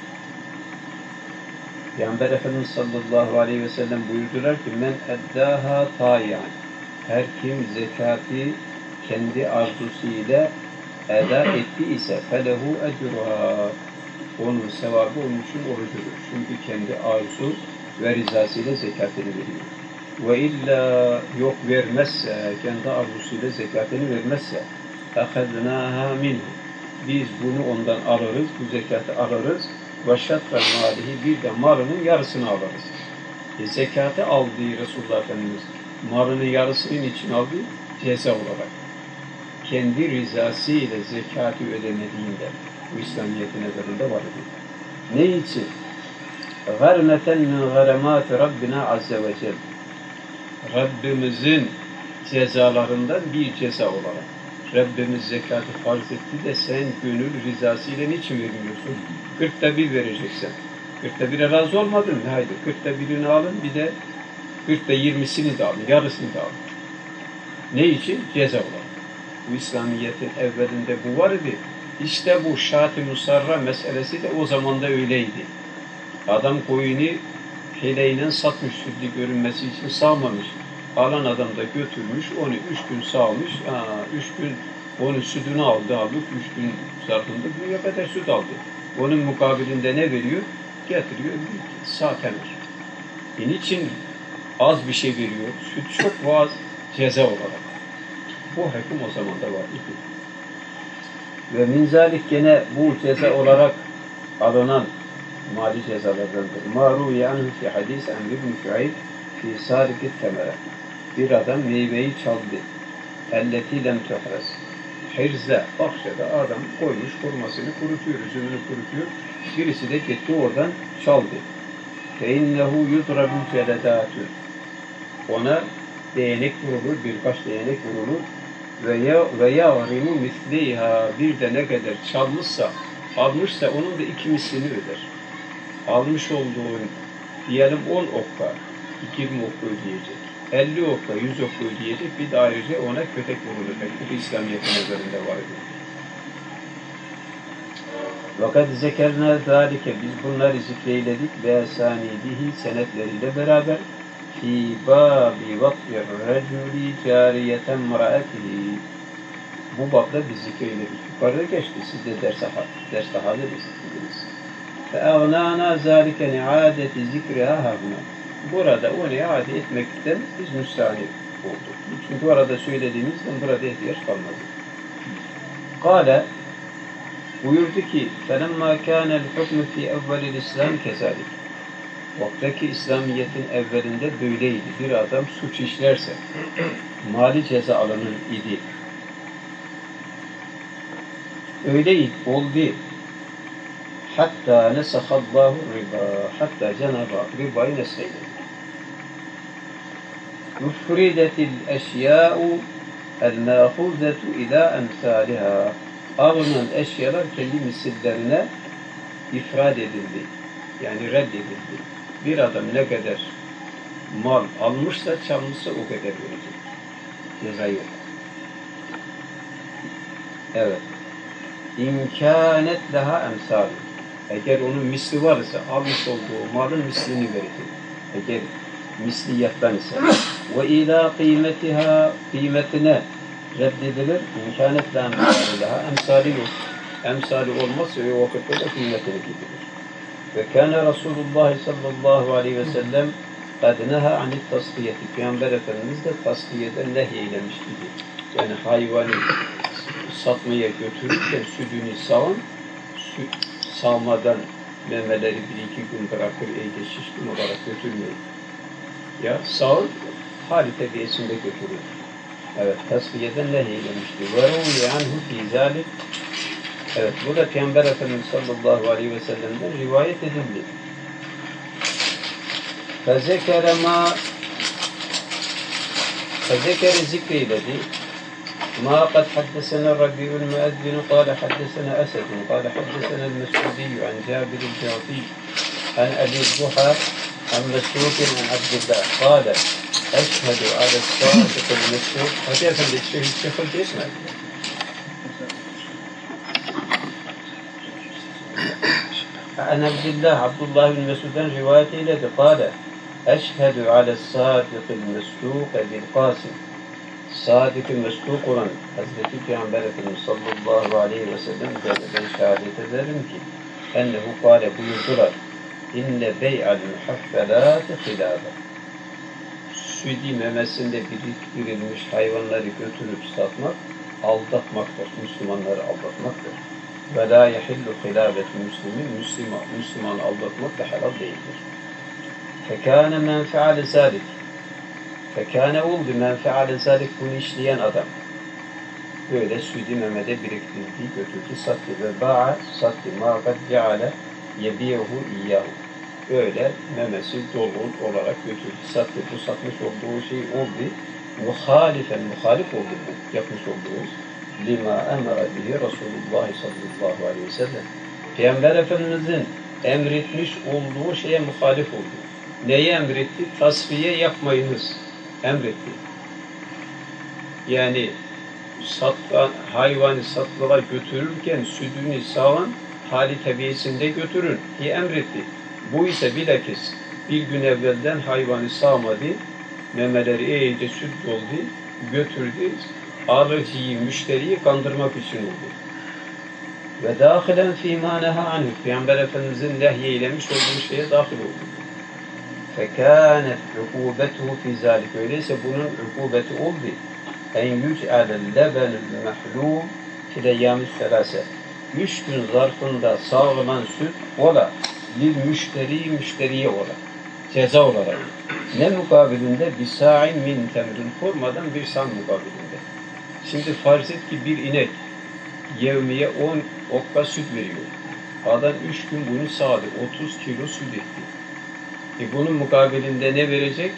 Speaker 1: Peygamber Efendimiz sallallahu aleyhi ve sellem buyurdular ki men eddaha tayan her kim zekatı kendi arzusuyla eda etti ise felehu ecruha onun sevabı onun için orucudur. Çünkü kendi arzu ve rızasıyla zekatını veriyor. Ve illa yok vermezse, kendi arzusuyla zekatını vermezse اَخَذْنَاهَا minhu biz bunu ondan alırız, bu zekatı alırız ve şatra malihi bir de malının yarısını alırız. Zekatı aldığı Resulullah Efendimiz malının yarısının için aldı ceza olarak. Kendi rızasıyla zekatı ödemediğinde bu İslamiyet'in evvelinde var idi. Ne için? غَرْمَةً مِنْ غَرَمَاتِ رَبِّنَا عَزَّ وَجَلَّ Rabbimizin cezalarından bir ceza olarak. Rabbimiz zekatı farz etti de sen gönül rızasıyla niçin vermiyorsun? 40'ta 1 vereceksin. 40'ta 1'e razı olmadın mı? Haydi 40'ta 1'ini alın bir de 40'ta 20'sini de alın, yarısını da alın. Ne için? Ceza olarak. Bu İslamiyet'in evvelinde bu var idi. İşte bu şat-ı musarra meselesi de o zaman da öyleydi. Adam koyunu hileyle satmış, sütlü görünmesi için sağmamış. Alan adam da götürmüş, onu 3 gün sağmış, 3 gün onun sütünü aldı, 3 gün zarfında dünya kadar süt aldı. Onun mukabilinde ne veriyor? Getiriyor, sağ temir. Niçin az bir şey veriyor? Süt çok az, ceza olarak. Bu hüküm o zaman da var idi. Ve minzalik gene bu ceza olarak alınan mali cezalardandır. Maru yanhu fi hadis Emr ibn Şuayb fi sarikit temere. Bir adam meyveyi çaldı. Elleti lem tuhres. Hirzle, bahçede adam koymuş, kurmasını kurutuyor, üzümünü kurutuyor. Birisi de gitti oradan çaldı. Fe innehu yudrabu feledatü. Ona değnek vurulur, birkaç değnek vurulur. Ve yârimu misleyha. Bir de ne kadar çalmışsa, almışsa onun da 2 mislini öder. Almış olduğu diyelim 10 okka, 20 okka ödeyecek. 50 okka, 100 okka ödeyecek. Bir de ayrıca ona kötek vurulacak. Bu İslamiyet'in üzerinde var. Vakat zekerna zâlike biz bunları zikreyledik ve sanidihi senetleriyle beraber fi bâbi vakfir recûli cāriyeten mraetihi bu babda biz zikreyledik. Yukarıda geçti. Siz de derste hazır istediniz. فَاَغْنَانَا ذَٰلِكَ نِعَادَةِ ذِكْرِهَا هَغْنَا Burada onu iade etmekten biz müstahni olduk. Çünkü orada söylediğimizden burada ihtiyaç kalmadı. Kâle buyurdu ki فَلَمَّا كَانَ الْحُكْمُ فِي اَوَّلِ الْاِسْلَامِ كَذَلِكَ Vaktaki İslamiyet'in evvelinde böyleydi. Bir adam suç işlerse mali ceza alınır idi. Öyle oldu. Hatta nesahallahu riba. Hatta Cenab-ı Hak ribayı nesleyledi. Yufridetil eşyâ'u el-mâhuzetu ilâ emsâliha. Alınan eşyalar kendi misillerine ifrad edildi. Yani reddedildi. Bir adam ne kadar mal almışsa, çalmışsa o kadar verecek. Ceza yok. Evet. İmkânet leha emsâli. Eğer onun misli varsa almış olduğu malın mislini verecek. Eğer misliyattan ise ve ilâ kıymetiha kıymetine reddedilir. İmkânet leha emsâli leha emsâli yok. Emsâli olmazsa o vakitte de kıymetine gidilir. Ve kâne Resulullah sallallahu aleyhi ve sellem قَدْ نَهَا عَنِ التَّصْفِيَةِ Peygamber Efendimiz de tasfiyeden nehyeylemiş idi. Yani hayvanı satmaya götürürken sütünü sağın, sağmadan memeleri 1-2 gün bırakır, evde şişkin olarak götürmeyin. Ya sağın, hali tebiyesinde götürür. Evet, tasfiyeden nehyeylemişti. وَرُوْلِ عَنْهُ فِي ذَٰلِكَ Evet, bu da Peygamber Efendimiz sallallahu aleyhi ve sellem'den rivayet edildi. فذكر ذكري ما قد حدثنا الربيع المؤذن قال حدثنا أسد قال حدثنا المسعودي عن جابر الجعفي عن أبي الضحى عن مسروق عن عبد الله قال أشهد على الصادق المسروق. Hadi efendi şehir ismi. عن عبد الله بن مسعود رواية إلى قال أشهد على الصادق المسروق بالقاسم. Sadık-ı Mesduk olan Hazreti Peygamber Efendimiz sallallahu aleyhi ve sellem ben şehadet ederim ki ennehu kâle buyurdular inne bey'al muhaffelâti hilâbe. Südi memesinde biriktirilmiş hayvanları götürüp satmak aldatmaktır. Müslümanları aldatmaktır. Ve lâ yehillu hilâbeti Müslüman aldatmak da helal değildir. Fekâne men feale zâlik. Fekâne oldu men feale zâlik, bunu işleyen adam. Böyle südi memede biriktirdi, götürdü, sattı ve ba'a sattı mâ kad ceale yebiyehu iyyâhu. Öyle memesi dolu olarak götürdü, sattı. Bu satmış olduğu şey oldu. Muhalif oldu bu yapmış olduğumuz. Lima emara bihi Resulullah sallallahu aleyhi ve sellem. Peygamber Efendimizin emretmiş olduğu şeye muhalif oldu. Neyi emretti? Tasfiye yapmayınız emretti. Yani hayvanı satlığa götürürken sütünü sağan hali tabiiyesinde götürün diye emretti. Bu ise bilakis bir gün evvelden hayvanı sağmadı, memeleri iyice süt doldu, götürdü, alıcıyı, müşteriyi kandırmak için oldu. Ve dâhilen fîmâ neha anhu, Peygamber Efendimizin nehyeylemiş olduğu şeye dahil oldu. Fekânet ukûbetuhu fî zâlik, öyleyse bunun ukûbeti oldu. En yüc'alel lebenül mehlûm fileyyâmis selâse. 3 gün zarfında sağlanan süt ola, bir müşteriye ola. Ceza olarak. Ne mukabilinde? Bisâ'in min temrin, kurmadan bir san mukabilinde. Şimdi farz et ki bir inek yevmiye 10 okka süt veriyor. Adam 3 gün bunu sağdı, 30 kilo süt etti. Bunun mukabilinde ne verecek?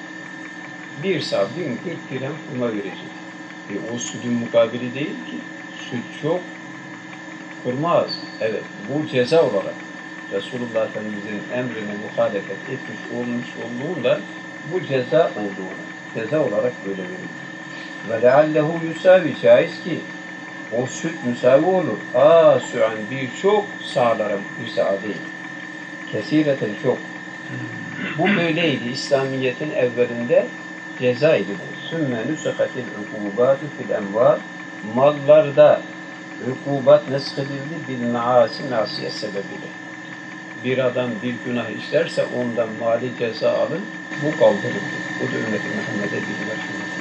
Speaker 1: Bir sağ, 1040 gram kurma verecek. O sütün mukabili değil ki. Süt çok, kurma az. Evet, bu ceza olarak Resulullah Efendimiz'in emrine muhalefet olmuş olduğunda bu ceza olduğunu, ceza olarak böyle verilir. Ve leallehu yusavi, şayet ki o süt müsavi olur. Âsu'an, birçok sağlara bir sağ değil. Kesireten çok. Bu böyleydi. İslamiyet'in evvelinde ceza idi bu. Sümme nusakatil ukubatu fil emval, mallarda ukubat neshedildi bil maasi, masiyet sebebiyle. Bir adam bir günah işlerse ondan mali ceza alın, bu kaldırıldı. Bu da ümmeti Muhammed'e bilgiler.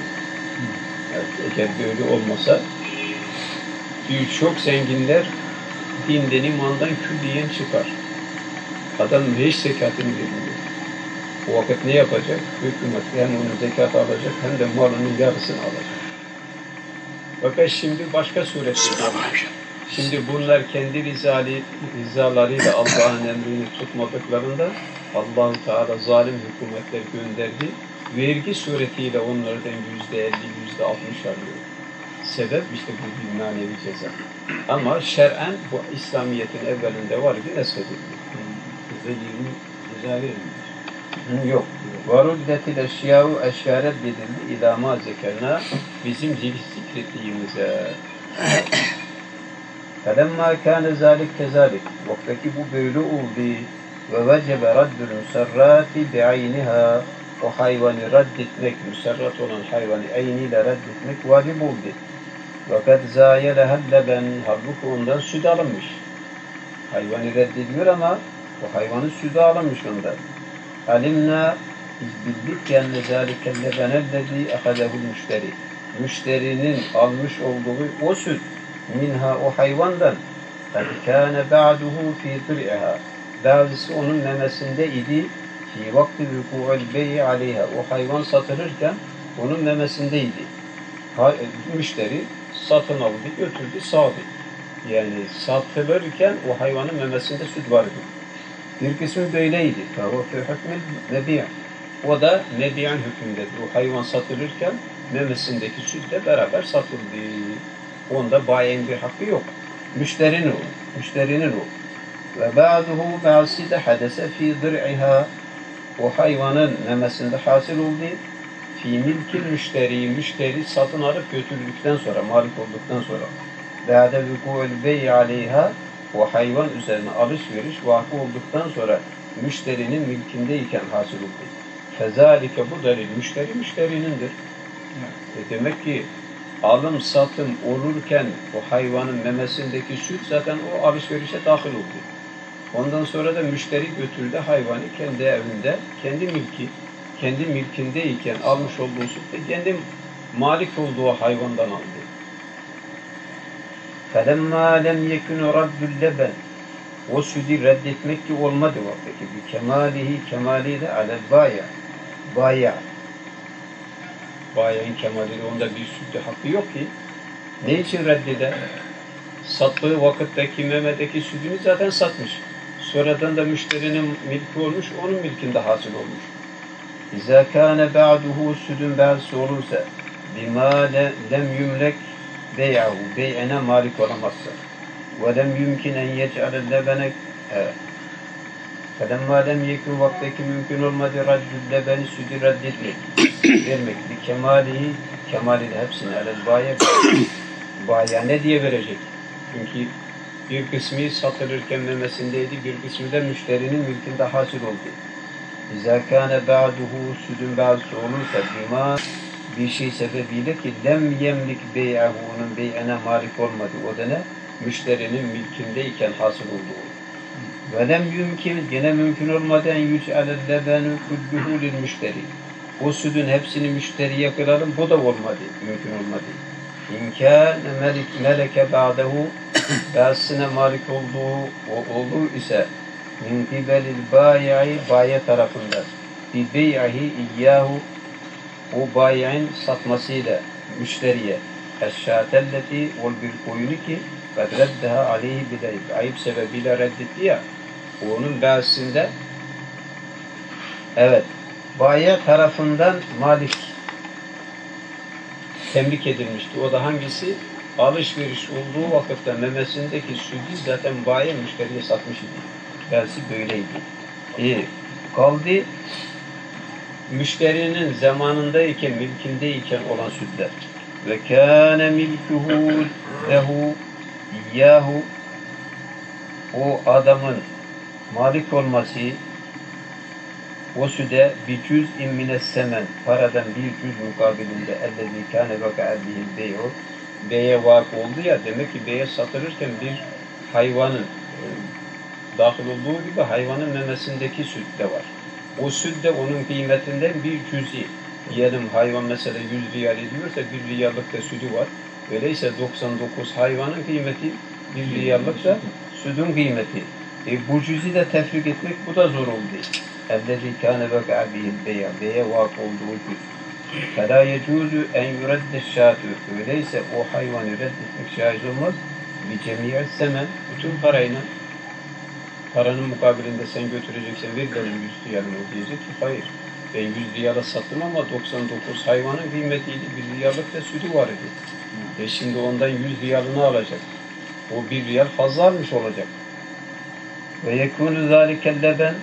Speaker 1: Evet, eğer böyle olmasa birçok zenginler dinden imandan külliyen çıkar. Adam hiç zekatını vermiyor. O vakit ne yapacak? Hükümet hem onu zekat alacak hem de malının yarısını alacak. Fakat şimdi başka surette. Şimdi bunlar kendi rizalarıyla Allah'ın emrini tutmadıklarında Allah-u Teala zalim hükümetler gönderdi. Vergi suretiyle onlardan %50, %60 alıyor. Sebep işte bu bir manevi ceza. Ama şer'en bu İslamiyet'in evvelinde var ki neshedildi.
Speaker 2: Ceza verilmiş.
Speaker 1: Yok. Varuddetil eşyâhu, eşyâ reddedildi ilâmâ zekerna, bizim zikrettiğimize. فَلَمَّا كَانَ ذَٰلِكْ كَذَٰلِكْ, vaktaki bu böyle oldu. وَوَجَبَ رَدُّ الْمُسَرَّاتِ بِعَيْنِهَا, o hayvanı reddetmek, müserrat olan hayvanı ayniyle reddetmek vacip oldu. وَقَدْ زَايَلَهَا اللَّبَنْ, halbuki ondan süt alınmış. Hayvanı reddediyor ama o hayvanın sütü alınmış ondan. Alimna, biz bildik ki enne zâlikelle benellezî ehadehul müşteri. Müşterinin almış olduğu o süt, minha, o hayvandan, kad kâne ba'duhu fî dir'iha, bazısı onun memesinde idi, fî vakti vukû'el bey'i aleyha, o hayvan satılırken onun memesindeydi. Müşteri satın aldı, götürdü, sağdı. Yani satılırken o hayvanın memesinde süt vardı. Bir kısmı böyleydi. فَهُوَ فِي حُكْمِ الْمَبِيعِ, O da mebiyen hükmündedir. O hayvan satılırken memesindeki sütle beraber satıldı. Onda bayi'nin bir hakkı yok. Müşterinin o. Ve ba'duhu ba'si de hadese fi dir'iha. O hayvanın memesinde hasıl oldu. Fi milkil müşteri satın alıp götürdükten sonra, malik olduktan sonra. Ba'de vuku'l bey' aleyha. O hayvan üzerine alışveriş vakı olduktan sonra müşterinin milkindeyken hasıl oldu. Fezalike bu delil müşterinindir. Demek ki alım satım olurken o hayvanın memesindeki süt zaten o alışverişe dahil oldu. Ondan sonra da müşteri götürdü hayvanı kendi evinde, kendi milkindeyken almış olduğu süt de kendi malik olduğu hayvandan aldı. فَلَمَّا لَمْ يَكُنُ رَدُّ اللَّبَنِ O sütü reddetmek ki olmadı vaktaki. Kemaliyle alel bayi'nin kemaliyle onda bir sütte hakkı yok ki. Ne için reddeder? Sattığı vakitteki memedeki sütünü zaten satmış. Sonradan da müşterinin milki olmuş, onun milkinde hasıl olmuş. İzâ kâne ba'duhu sütün ba'dusu olursa bimâ lem yumlek bey'ahu, bey'ine malik olamazsa ve lem yumkin en yec'alel lebene فَلَمَّا لَمْ يَكُنْ vaktaki mümkün olmadı raddül lebeni sütü reddetmek, vermek. Kemaliyle hepsini alel bayi'ye ne diye verecek? Çünkü bir kısmı satılırken memesindeydi, bir kısmı da müşterinin mülkünde hasıl oldu. İzâ kâne ba'duhu sütün ba'dusu olursa bima bir şey sebebiyle ki lem yemlik bey'ahu onun bey'ine malik olmadı. O da ne? Müşterinin mülkündeyken hasıl oldu. Ve lem yumkin gene mümkün olmadan yüc'alel lebenu kulluhu lil müşteri. O sütün hepsini müşteriye kılalım. Bu da olmadı. Mümkün olmadı. İmkân meleke ba'dehu bazısına malik olduğu ise min kibelil bayi tarafından bi bey'ihi iyyahu o bayi'in satmasıyla müşteriye eşşâtelleti ol bir koyunu ki kad reddeha aleyhi bidayib ayıp sebebiyle reddetti ya onun bazısında evet bayi tarafından malik tembik edilmişti. O da hangisi? Alışveriş olduğu vakitte memesindeki sütü zaten bayi müşteriye satmış idi. Belki böyleydi. Kaldı müşterinin zamanındayken, milkindeyken olan sütler. Ve kâne milkuhu lehu iyyahu o adamın malik olması o süde bir cüz'in minessemen paradan bir cüz mukabilinde ellezî kâne vekâ bihil bey'u beye vakı oldu ya demek ki beye satılırken bir hayvanın dahil olduğu gibi hayvanın memesindeki süt de var. O süt de onun kıymetinden bir cüz'i. Diyelim hayvan mesela 100 riyal ediyorsa 1 riyallık da sütü var. Öyleyse 99 hayvanın kıymeti 1 riyallık da sütün kıymeti. Bu cüz'i de tefrik etmek bu da zor oldu. اَلَّذِي كَانَ وَقَعَ بِهِ الْبَيَى beye vakı olduğu cüz. فَلَا يَجُوزُ اَنْ يُرَدَّ الشَّاتُ öyleyse o hayvanı reddetmek caiz olmaz. بِجَمِيعِ السَّمَنْ bütün parayla paranın mukabilinde sen götüreceksen ver benim 100 riyalımı diyecek ki hayır. Ben 100 riyala sattım ama 99 hayvanın kıymetiydi. 1 riyallık da sütü var idi. Şimdi ondan 100 riyalını alacak. O 1 riyal fazla almış olacak. Ve yekûnü zâlikel leben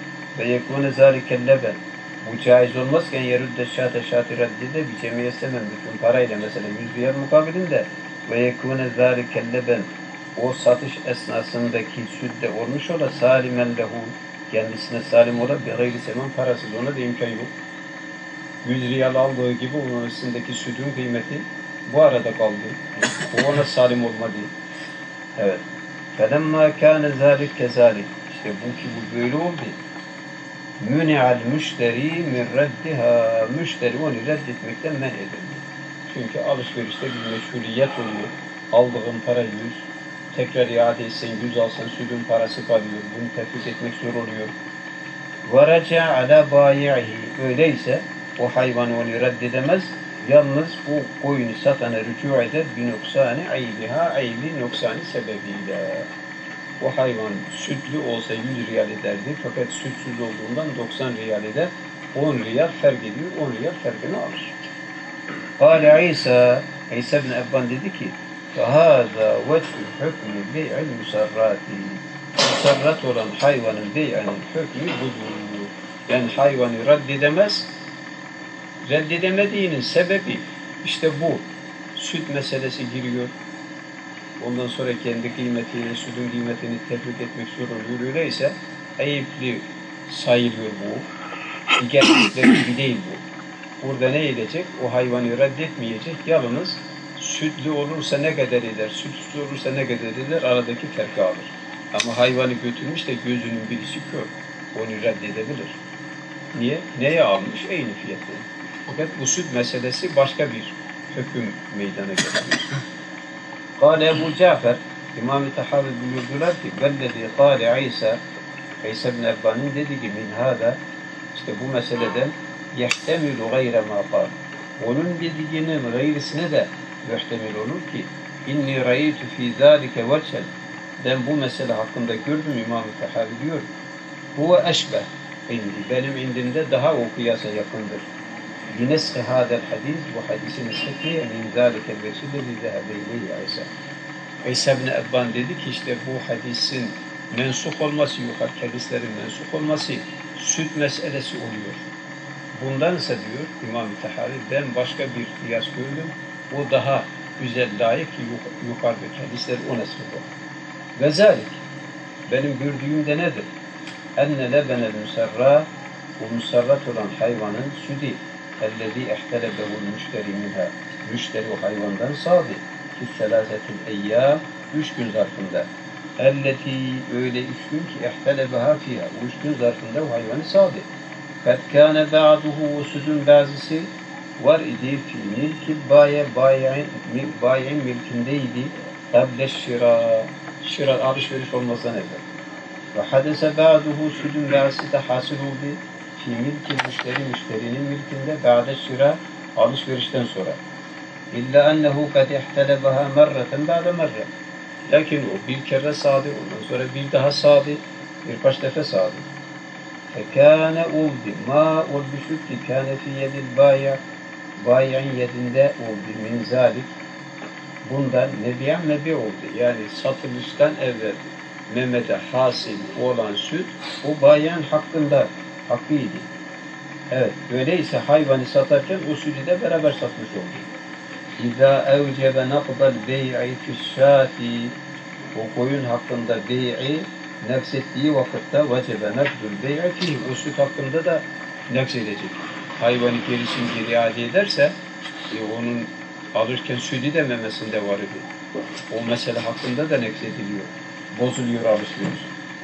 Speaker 1: bu caiz olmazken yerüdde şâti reddide bir cemiye semen bütün parayla mesela 100 riyal mukabilinde ve yekûne zâlikel leben o satış esnasındaki süt de olmuş ola salimen lehu kendisine salim ola bir gayri semen parasız ona da imkan yok. 100 riyal aldığı gibi onun üstündeki sütün kıymeti bu arada kaldı. O ona salim olmadı. Evet. فَلَمَّا كَانَ ذَٰلِكَ كَذَٰلِكَ İşte bu böyle oldu. Müni'al müşteri min reddiha müşteri onu reddetmekten men edildi. Çünkü alışverişte bir meşguliyet oluyor. Aldığın para 100, tekrar iade etsen 100 alsan sütün parası kalıyor. Bunu tefrik etmek zor oluyor. وَرَجَعَ عَلَى بَايِعِهِ öyleyse o hayvanı onu reddedemez. Yalnız bu koyunu satana rücu eder. بِنُقْسَانِ عَيْبِهَا aybi nuksani sebebiyle. O hayvan sütlü olsa 100 riyal ederdi. Fakat sütsüz olduğundan 90 riyal eder. 10 riyal fark ediyor, 10 riyal farkını alır. Kâle İsa bin Ebban dedi ki فَهَذَا وَجْهُ حُكْمِ بَيْعِ الْمُسَرَّاتِ Musarrat olan hayvanın bey'inin hükmü budur. Yani hayvanı reddedemez. Reddedemediğinin sebebi işte bu. Süt meselesi giriyor. Ondan sonra kendi kıymetiyle, sütün kıymetini tebrik etmek zor oluyor. Öyleyse ayıplı sayılıyor bu. Gerçekleri gibi değil bu. Burada ne edecek? O hayvanı reddetmeyecek. Yalnız sütlü olursa ne kadar eder, sütsüz olursa ne kadar eder, aradaki farkı alır. Ama hayvanı götürmüş de gözünün birisi kör. Onu reddedebilir. Niye? Neye almış? Aynı fiyatı. Fakat bu süt meselesi başka bir hüküm meydana getiriyor. Kâle Ebu Cafer, İmam-ı Tahavi buyurdular ki وَالَّذِي قَالَ İsa bin Ebban'ın dediği min hâda işte bu meseleden يَحْتَمِلُ غَيْرَ مَا قَالَ onun dediğinin gayrisine de muhtemel olur ki inni ra'aytu fi zalika vechan ben bu mesele hakkında gördüm İmam-ı Tahavi diyor. Huve eşbeh indi. Benim indimde daha o kıyasa yakındır. Bineshi hadel hadis bu hadisi neshetmeye min zalikel vecillezi zehebeyleyi İsa. İsa bin Ebban dedi ki işte bu hadisin mensuh olması, yukarı hadislerin mensuh olması süt meselesi oluyor. Bundan ise diyor İmam-ı Tahavi ben başka bir kıyas gördüm. O daha güzel, layık ki yukarıdaki hadisler o neslidir. Ve zalik benim gördüğümde nedir? Enne lebenel musarra o musarrat olan hayvanın sütü ellezî ehtelebehu'l müşteri minha müşteri o hayvandan sağdı ki selâsetul eyyâm 3 gün zarfında elleti öyle 3 gün ki ehtelebeha fiha o 3 gün zarfında o hayvanı sağdı. قَدْ كَانَ بَعْدُهُ o sütün bazısı var idi fi milkil bayi'in milkindeydi قَبْلَ şira alışveriş olmazdan evvel. Ve hadese ba'duhu sütün bazısı da hasıl oldu fi milkil müşterinin milkinde ba'de şira alışverişten sonra. İlla ennehu kad ihtelebaha merreten ba'de merre. Lakin o bir kere sağdı, ondan sonra bir daha sağdı, birkaç defa sağdı. Fekâne oldu. Ma oldu süt ki kâne fi yedil bayi'in yedinde oldu. Min zalik. Bundan nebiyen mebi oldu. Yani satılıştan evvel Mehmet'e hasil olan süt o bayi'in hakkıydı. Evet. Öyleyse hayvanı satarken o sütü de beraber satmış oldu. İzâ evcebe nakdal bey'i fişşâti o koyun hakkında bey'i nefsettiği vakitte vecebe nakdul bey'i fîh o süt hakkında da nefsedecek. Hayvanı geri iade ederse onun alırken sütü de memesinde var idi. O mesele hakkında da nefsediliyor. Bozuluyor alışveriş.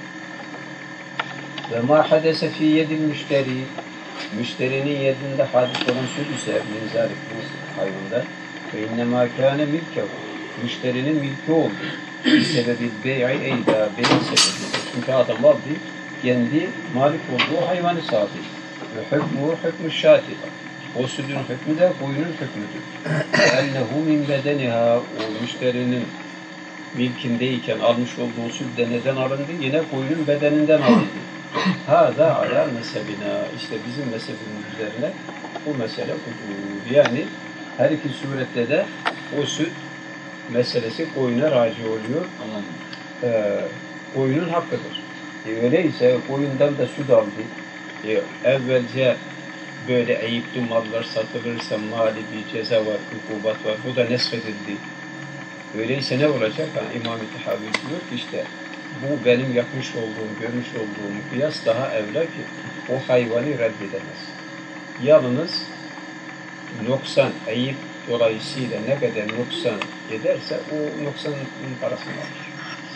Speaker 1: Ve ma hadese fî yedil müşterinin yedinde hadis olan süt ise min zâlik bu hayvanda ve innemâ kâne milkehu müşterinin milki oldu. Sebebi bey'i eyda bey'i sebebi. Çünkü adam aldı, kendi malik olduğu hayvanı sağdı. Ve hükmü şâti. O sütün hükmü de koyunun hükmüdür. Ennehu min bedeniha o müşterinin milkindeyken almış olduğu süt de neden alındı? Yine koyunun bedeninden alındı. Hâzâ alâ mezhebina. İşte bizim mezhebimiz üzerine bu mesele kudur. Yani her iki surette de o süt meselesi koyuna raci oluyor. Koyunun hakkıdır. Öyleyse koyundan da süt aldı. Evvelce böyle ayıplı mallar satılırsa mali bir ceza var, hukubat var. Bu da neshedildi. Öyleyse ne olacak? Yani İmam-ı Tahavi diyor ki işte bu benim yapmış olduğum, görmüş olduğum kıyas daha evla ki o hayvanı reddedemez. Yalnız noksan, ayıp dolayısıyla ne kadar noksan ederse o noksanın parasını alır.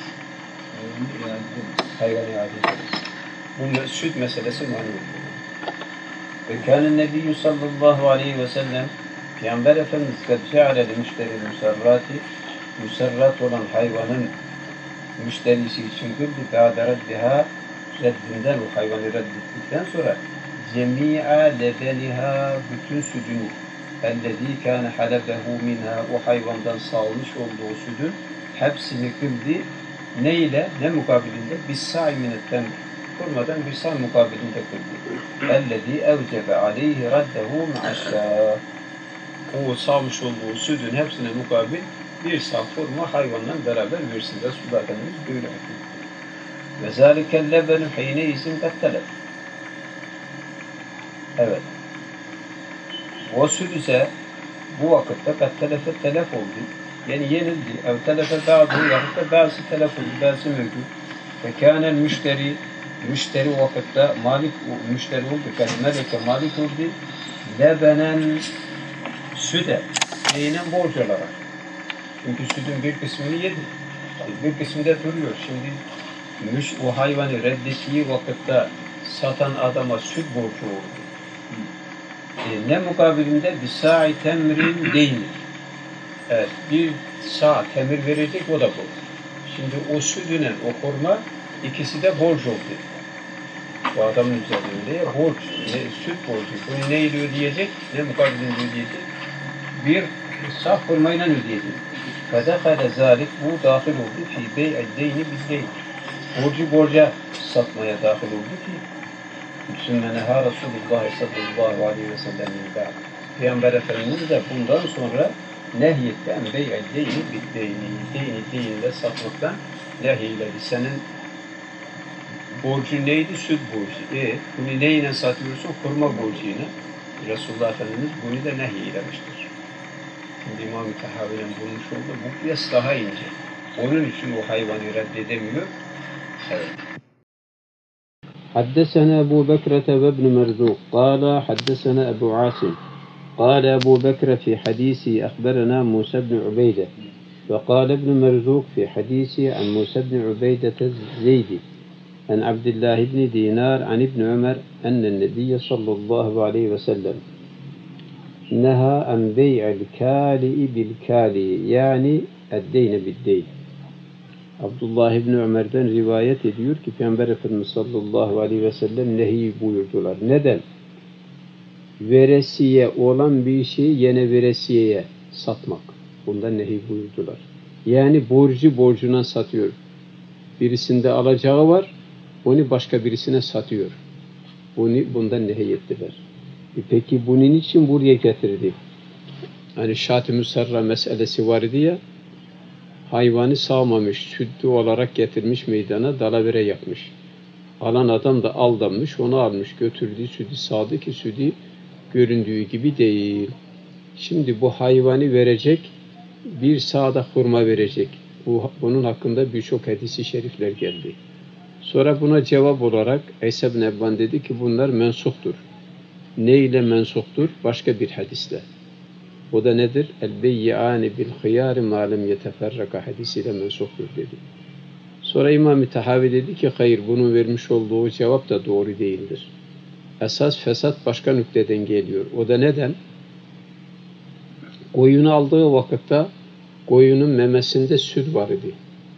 Speaker 1: Hayvanı iade ederiz. Bu süt meselesi manuel. Ve kâne nebiyyü sallallahu aleyhi ve sellem Peygamber Efendimiz kad cealeli müşteri musarrat olan hayvanın müşterisi için kıldı ba'de reddiha reddinden o hayvanı reddettikten sonra cemi'a lebeniha bütün sütünü ellezî kâne halebehu minha o hayvandan sağılmış olduğu sütün hepsini kıldı. Ne ile? Ne mukabilinde? Bis sa'i minetten kurmadan bir sağ mukabilinde kıldı. اَلَّذ۪ي اَوْجَبَ عَلَيْهِ رَدَّهُ مَعَشَّاء. O sağmış olduğu sütün hepsine mukabil bir sağ kurma hayvanla beraber versin. Resulullah Efendimiz böyle hüküm. وَذَٰلِكَ اللَّبَنُ حَيْنَيْزٍ قَتَّلَبْ. Evet. O süt ise bu vakitte kattelefe telef oldu. Yani yenildi. Ev telefe bazı vakitte bazı telef oldu. Bazı mevcut. Ve kânel müşteri o vakitte müşteri oldu. Meleke malik oldu. Lebenen süte neyine borç olarak. Çünkü sütün bir kısmını yedi. Bir kısmında duruyor. Şimdi o hayvanı reddettiği vakitte satan adama süt borcu oldu. Ne mukabilinde? Bir sa'i temrin değil. Evet, bir sağ temir verecek, o da borç. Şimdi o sütüyle o kurma ikisi de borç oldu. Bu adamın üzerinde borç, süt borcu. Bunu neyle ödeyecek? Ne mukabilinde ödeyecek? Bir sağ kurmayla ödeyecek. فَدَخَلَ ذَٰلِكْ bu dahil oldu ki bey'eddeyni bizdeyn. Borcu borca satmaya dahil oldu ki Sünnenehâ Resulullah sallallahu aleyhi ve sellem'in Peygamber Efendimiz de bundan sonra nehyetti en bey'eddeyni biddeyni. Deyinle satmaktan nehyiledi. Senin borcu neydi? Süt borcu. Bunu neyle satıyorsun? Kurma borcuyla. Resulullah Efendimiz bunu da nehyeylemiştir. Şimdi İmam-ı Tahavi'nin bulmuş olduğu bu kıyas daha ince. Onun için o hayvanı reddedemiyor. Evet.
Speaker 4: حدثنا أبو بكرة وابن مرزوق قال حدثنا أبو عاصم قال أبو بكر في حديثه أخبرنا موسى بن عبيدة وقال ابن مرزوق في حديثه عن موسى بن عبيدة الزيدي عن عبد الله بن دينار عن ابن عمر أن النبي صلى الله عليه وسلم نهى عن بيع الكالئ بالكالئ يعني الدين بالدين. Abdullah İbni Ömer'den rivayet ediyor ki Peygamber Efendimiz sallallahu aleyhi ve sellem nehi buyurdular. Neden? Veresiye olan bir şeyi yine veresiyeye satmak. Bundan nehi buyurdular. Yani borcu borcuna satıyor. Birisinde alacağı var, onu başka birisine satıyor. Bundan nehi ettiler. Peki bunun için buraya getirdi? Hani şat-ı müsarra meselesi vardı ya, hayvanı sağmamış, sütlü olarak getirmiş meydana, dalavere yapmış. Alan adam da aldanmış, onu almış, götürdüğü sütü sağdı ki sütü göründüğü gibi değil. Şimdi bu hayvanı verecek, bir sağda hurma verecek. Bunun hakkında birçok hadis-i şerifler geldi. Sonra buna cevap olarak İsa ibn Ebban dedi ki bunlar mensuktur. Ne ile mensuktur? Başka bir hadisle. O da nedir? El-beyyâni bil-hıyâri mâlem yeteferraka hadisiyle mensuktur dedi. Sonra İmam-ı Tahavi dedi ki hayır, bunun vermiş olduğu cevap da doğru değildir. Esas fesat başka nükteden geliyor. O da neden? Koyunu aldığı vakitte koyunun memesinde süt var idi.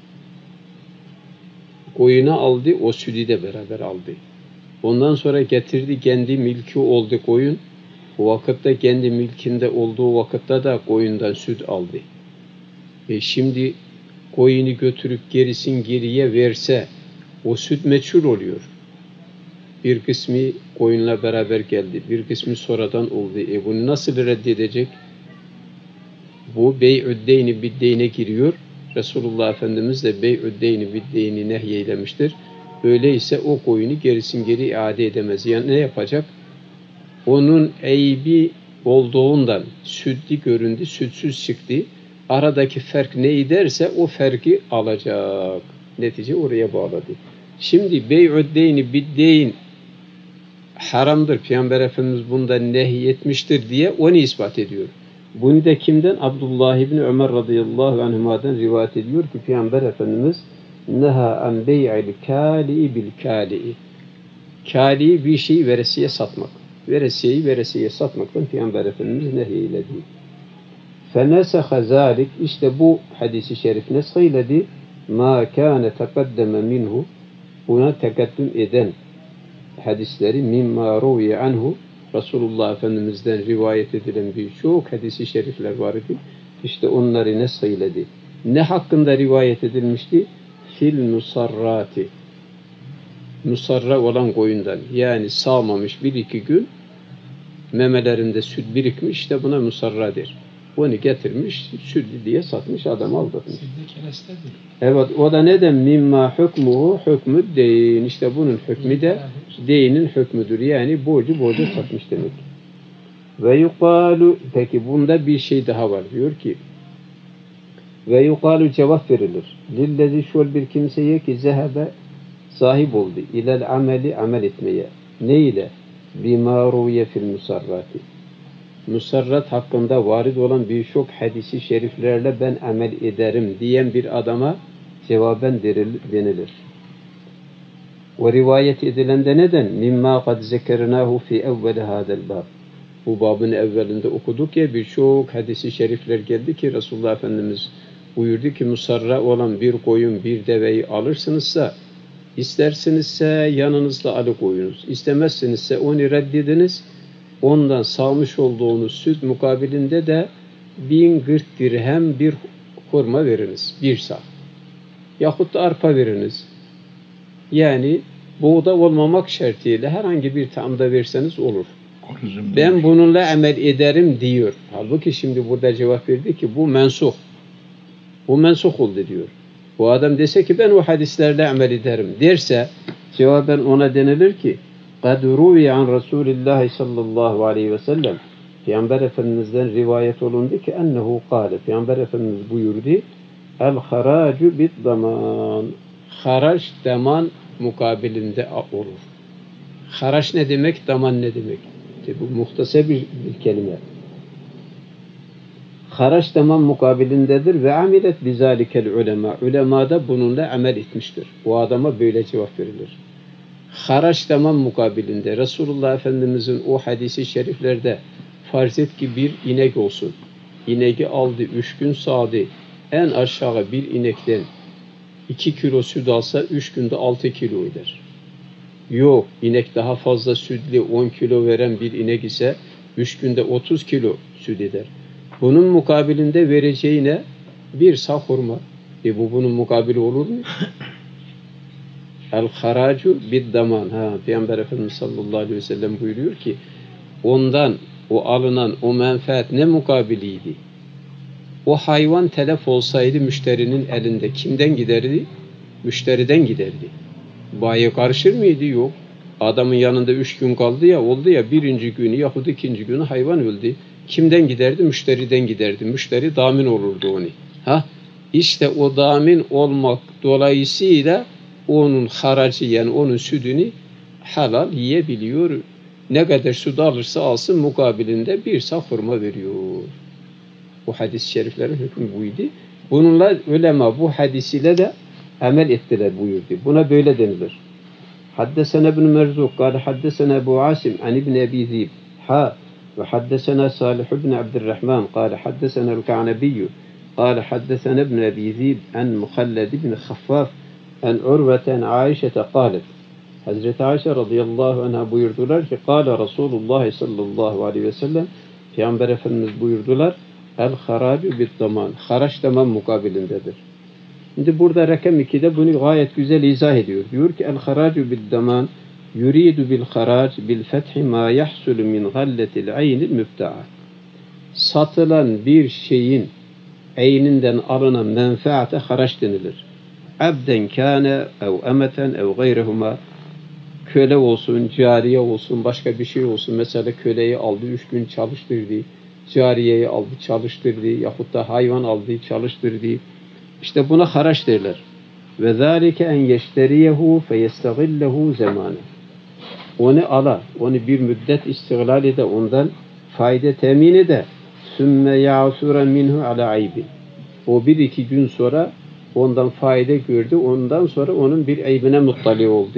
Speaker 4: Koyunu aldı, o sütü de beraber aldı. Ondan sonra getirdi, kendi milki oldu koyun. O vakitte kendi milkinde olduğu vakitte de koyundan süt aldı. Şimdi koyunu götürüp geriye verse o süt meçhul oluyor. Bir kısmı koyunla beraber geldi, bir kısmı sonradan oldu. Bunu nasıl reddedecek? Bu bey'üddeyni biddeyne giriyor. Resulullah Efendimiz de bey'üddeyni biddeyni nehyeylemiştir. Öyleyse o koyunu geri iade edemez. Yani ne yapacak? Onun eybi olduğundan sütlü göründü, sütsüz çıktı. Aradaki fark ne ederse o farkı alacak. Netice oraya bağladı. Şimdi bey'üddeyni biddeyn haramdır. Peygamber Efendimiz bundan nehyetmiştir diye onu ispat ediyor. Bunu da kimden? Abdullah İbni Ömer radıyallahu anhuma'dan rivayet ediyor ki Peygamber Efendimiz neha an bey'il kâli'i bil kâli'i. Kâli'i bir şeyi veresiye satmak. Veresiye satmaktan Peygamber Efendimiz nehyeyiledi. Feneseha zâlik, işte bu hadisi şerif nesheyledi. Ma kâne tekaddeme minhu, buna tekaddüm eden hadisleri mimma ruviye anhu, Resulullah Efendimiz'den rivayet edilen birçok hadisi şerifler var idi. İşte onları nesheyledi. Ne hakkında rivayet edilmişti? Fil musarrati. musarra olan koyundan, yani sağmamış 1-2 gün memelerinde süt birikmiş, işte buna musarradır. Onu getirmiş, sütlü diye satmış, adam aldatmış. Evet, o da neden? Mimma hükmuhu hükmü deyin. İşte bunun hükmü de deyinin hükmüdür. Yani borcu satmış demek. Ve yukalu, peki bunda bir şey daha var. Diyor ki ve yukalu, cevap verilir. Lillezi, şol bir kimseye ki zehebe, sahip oldu. İlel ameli, amel etmeye. Ne ile? Bima ruye fil musarrati. Musarrat hakkında varid olan birçok hadisi şeriflerle ben amel ederim diyen bir adama cevaben denilir. Ve rivayet edilende neden? Mimma kad zekernahu fi evvel hadel bab. Bu babın evvelinde okuduk ya, birçok hadisi şerifler geldi ki Resulullah Efendimiz buyurdu ki musarra olan bir koyun, bir deveyi alırsınızsa, istersinizse yanınızda alıkoyunuz, istemezsinizse onu reddediniz, ondan sağmış olduğunuz süt mukabilinde de 1040 dirhem bir hurma veriniz, bir sağ. Yahut da arpa veriniz. Yani buğda olmamak şartıyla herhangi bir tamda verseniz olur. Ben bununla amel ederim diyor. Halbuki şimdi burada cevap verdi ki bu mensuh. Bu mensuh oldu diyor. Bu adam dese ki ben o hadislerle amel ederim derse, cevaben ona denilir ki قَدْ رُوِيَ عَنْ رَسُولِ اللّٰهِ sallallahu aleyhi ve sellem, Peygamber Efendimiz'den rivayet olundu ki ennehu kâle, Peygamber Efendimiz buyurdu, el-haracu bid-daman, haraç daman mukabilinde olur. Haraç ne demek, daman ne demek? Bu muhtasar bir kelime. Haraç daman mukabilindedir ve amilet bizalikel ulema. Ulema da bununla amel etmiştir. O adama böyle cevap verilir. Haraç daman mukabilinde Resulullah Efendimizin o hadisi şeriflerde farz et ki bir inek olsun. İneği aldı, 3 gün sağdı. En aşağı bir inekten 2 kilo süt alsa 3 günde 6 kilo eder. Yok, inek daha fazla sütlü 10 kilo veren bir inek ise 3 günde 30 kilo süt eder. Bunun mukabilinde vereceğine bir sağ hurma. Bu bunun mukabili olur mu? El-haracu bid-daman. Peygamber Efendimiz sallallahu aleyhi ve sellem buyuruyor ki ondan o alınan o menfaat ne mukabiliydi? O hayvan telef olsaydı müşterinin elinde kimden giderdi? Müşteriden giderdi. Bayiye karışır mıydı? Yok. Adamın yanında 3 gün kaldı ya, oldu ya, birinci günü yahut ikinci günü hayvan öldü. Kimden giderdi? Müşteriden giderdi. Müşteri damin olurdu onu. İşte o damin olmak dolayısıyla onun haracı, yani onun sütünü halal yiyebiliyor. Ne kadar süt alırsa alsın mukabilinde bir sağ hurma veriyor. Bu hadis-i şeriflerin hükmü buydu. Bununla ulema bu hadisiyle de amel ettiler buyurdu. Buna böyle denilir. Haddesena ibn Merzuk kâle haddesena Ebu Asim an ibn Ebi Zib ve haddesena Salih ibn Abdurrahman kâle haddesena el-Ka'nebiyyü kâle haddesena ibn Ebi Zib an Muhalled ibn Khaffaf an Urveten Aişete kâlet. Hazreti Ayşe radıyallahu anh'a buyurdular ki kâle Resulullah sallallahu aleyhi ve sellem, Peygamber Efendimiz buyurdular, el-haracu bid-daman, haraç daman mukabilindedir. Şimdi burada rakam 2'de bunu gayet güzel izah ediyor. Diyor ki el-haracu bid-daman yuridu bil-harac bil-fethi ma yahsulu min galletil aynil mübta'a. Satılan bir şeyin eyninden alınan menfaate haraç denilir. Abden kâne ev emeten ev gayrehuma, köle olsun, cariye olsun, başka bir şey olsun. Mesela köleyi aldı, 3 gün çalıştırdı. Cariyeyi aldı, çalıştırdı. Yahut da hayvan aldı, çalıştırdı. İşte buna haraç derler. Ve zâlike en yeşteriyehu fe yestagillehu zamane. Onu ala, onu bir müddet istiglal ede, ondan fayda temin ede. Sümme ya'suren minhu ala aybin. O 1-2 gün sonra ondan fayda gördü. Ondan sonra onun bir aybine muttali oldu.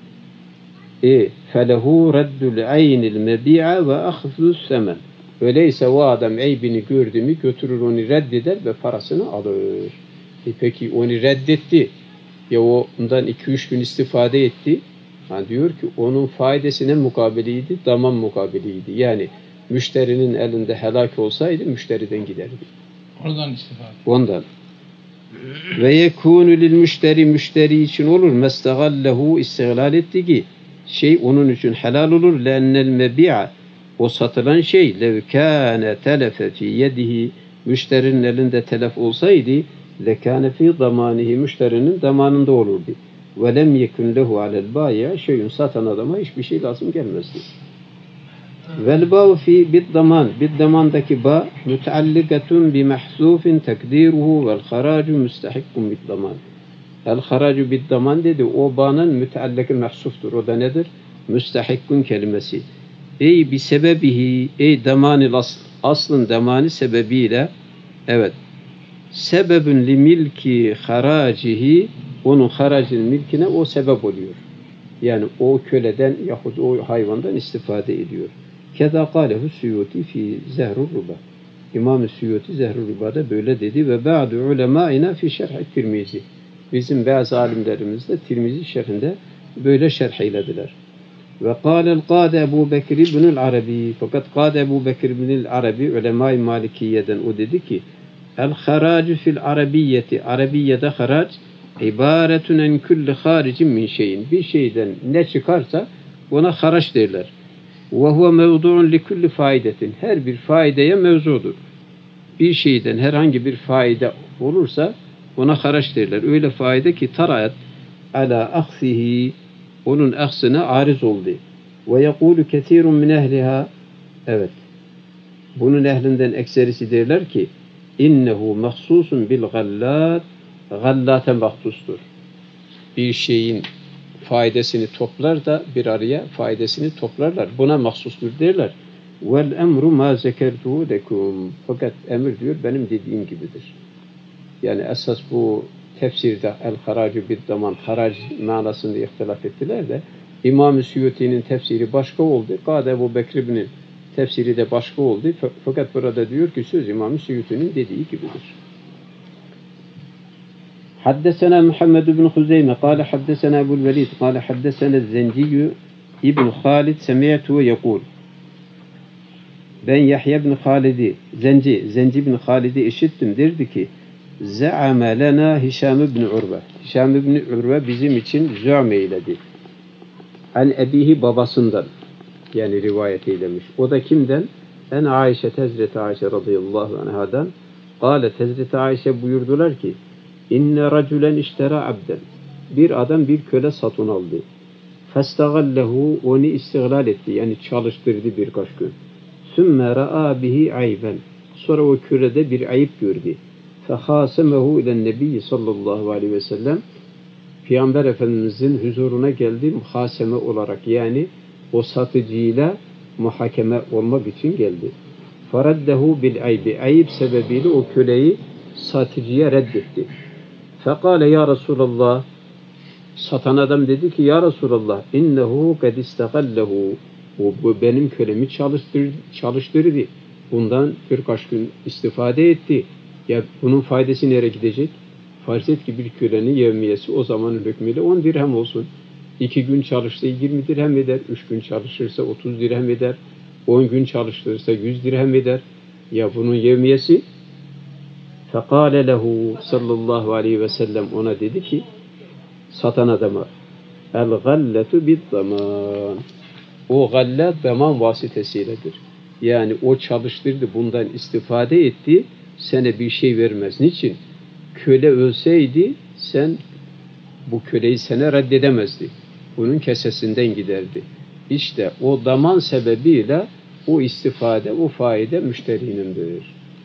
Speaker 4: Felehu reddül aynil mebi'a ve ahzus semen. Öyleyse o adam aybini gördü mü götürür onu reddeder ve parasını alır. Peki onu reddetti. Ya ondan 2-3 gün istifade etti. Diyor ki onun faydasına mukabiliydi, daman mukabiliydi. Yani müşterinin elinde helak olsaydı müşteriden giderdi.
Speaker 5: Oradan istifade.
Speaker 4: Ondan. Ve yekûnü lil müşteri için olur. Mestegallehu istiglal ettiği şey onun için helal olur. Leennel mebi'a o satılan şey lev kâne telefe fî yedihi müşterinin elinde telef olsaydı lekâne fî damanihi müşterinin zamanında olurdu. Ve lem yekun lehu alel bâya şeyün satan adama hiçbir şey lazım gelmezdi. Vel bâ'u fî biddamandaki ba müteallikatun bi mahzufin tekdiruhu vel haracu müstehikkun biddaman. El haracu biddaman dedi. O ba'nın mütealliki mahsuftur. O da nedir? Müstehikkun kelimesi. Ey bi sebebihi ey damanil asl. Aslın damani sebebiyle evet. Sebebün li milki haracihi onun haracın milkine o sebep oluyor. Yani o köleden yahut o hayvandan istifade ediyor. Keda kâlehu Suyuti fi Zehrur Ruba. İmam-ı Suyuti Zehrur Ruba'da böyle dedi ve ba'du ulemâina fi şerh-i Tirmizi. Bizim bazı alimlerimiz de Tirmizi şerhinde böyle şerh eylediler. Ve kâlel kâde Ebu Bekir ibnül Arabi. Fakat kâde Ebu Bekir ibnül Arabi ulemâ-i Malikiye'den o dedi ki el haracu fil arabiyyeti Arabiyye'de harac ibaretun en kulli haricin min şeyin. Bir şeyden ne çıkarsa ona haraç derler. Ve huve mevdu'un li kulli faidetin. Her bir faideye mevzudur. Bir şeyden herhangi bir faide olursa ona haraç derler. Öyle faide ki tarayat ala aksihi onun aksine ariz oldu. Ve yekulu kesirun min ehliha evet. Bunun ehlinden ekserisi derler ki innehu mahsusun bil gallat gallate mahsustur. Bir şeyin faydasını toplar da bir araya faydasını toplarlar. Buna mahsustur derler. Vel emru ma zekertuhu lekum. Fakat emir diyor benim dediğim gibidir. Yani esas bu tefsirde el haracu bid daman harac manasında ihtilaf ettiler de İmam-ı Suyuti'nin tefsiri başka oldu. Kâde Ebu Bekir ibn'in tefsiri de başka oldu. Fakat burada diyor ki söz İmam-ı Suyuti'nin dediği gibidir. حدثنا محمد بن خزيمة قال حدثنا أبو الوليد قال حدثنا الزنجي ابن خالد سمعته يقول ben Yahya ibn Halid'i Zenci ibn Halid'i işittim derdi ki Ze'ame lena Hişam ibn Urve. Hişam ibn Urve bizim için zü'me eyledi. An ebihi babasından yani rivayet eylemiş. O da kimden? En Ayşe Hazreti Ayşe radıyallahu anhadan Kâlet Hazreti Ayşe buyurdular ki İnne raculen iştera abden. Bir adam bir köle satın aldı. Festagallehu onu istiglal etti. Yani çalıştırdı birkaç gün. Sümme ra'a bihi ayben. Sonra o kölede bir ayıp gördü. Fehasemehu ilen nebiyyi sallallahu aleyhi ve sellem. Peygamber Efendimizin huzuruna geldi muhaseme olarak. Yani o satıcıyla muhakeme olmak için geldi. Faraddehu bil aybi. Ayıp sebebiyle o köleyi satıcıya reddetti. Fekale ya Resulallah satan adam dedi ki ya Resulallah innehu kad istagallehu bu benim kölemi çalıştırdı. Bundan birkaç gün istifade etti. Ya bunun faydası nereye gidecek? Farz et ki bir kölenin yevmiyesi o zamanın hükmüyle 10 dirhem olsun. 2 gün çalışsa 20 dirhem eder. 3 gün çalışırsa 30 dirhem eder. 10 gün çalıştırırsa 100 dirhem eder. Ya bunun yevmiyesi fekale lehu sallallahu aleyhi ve sellem ona dedi ki satan adama el galletu bid zaman. O gallet zaman vasıtasıyladır. Yani o çalıştırdı, bundan istifade etti, sana bir şey vermez. Niçin? Köle ölseydi sen bu köleyi sana reddedemezdi. Bunun kesesinden giderdi. İşte o zaman sebebiyle o istifade, o faide müşterinindir.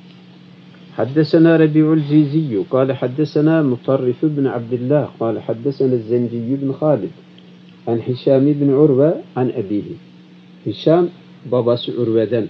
Speaker 4: حدثنا ربيع الزيزي قال حدثنا مطرف بن عبد الله قال حدثنا الزنجي بن خالد عن هشام بن عروة عن أبيه Hişam babası Urve'den.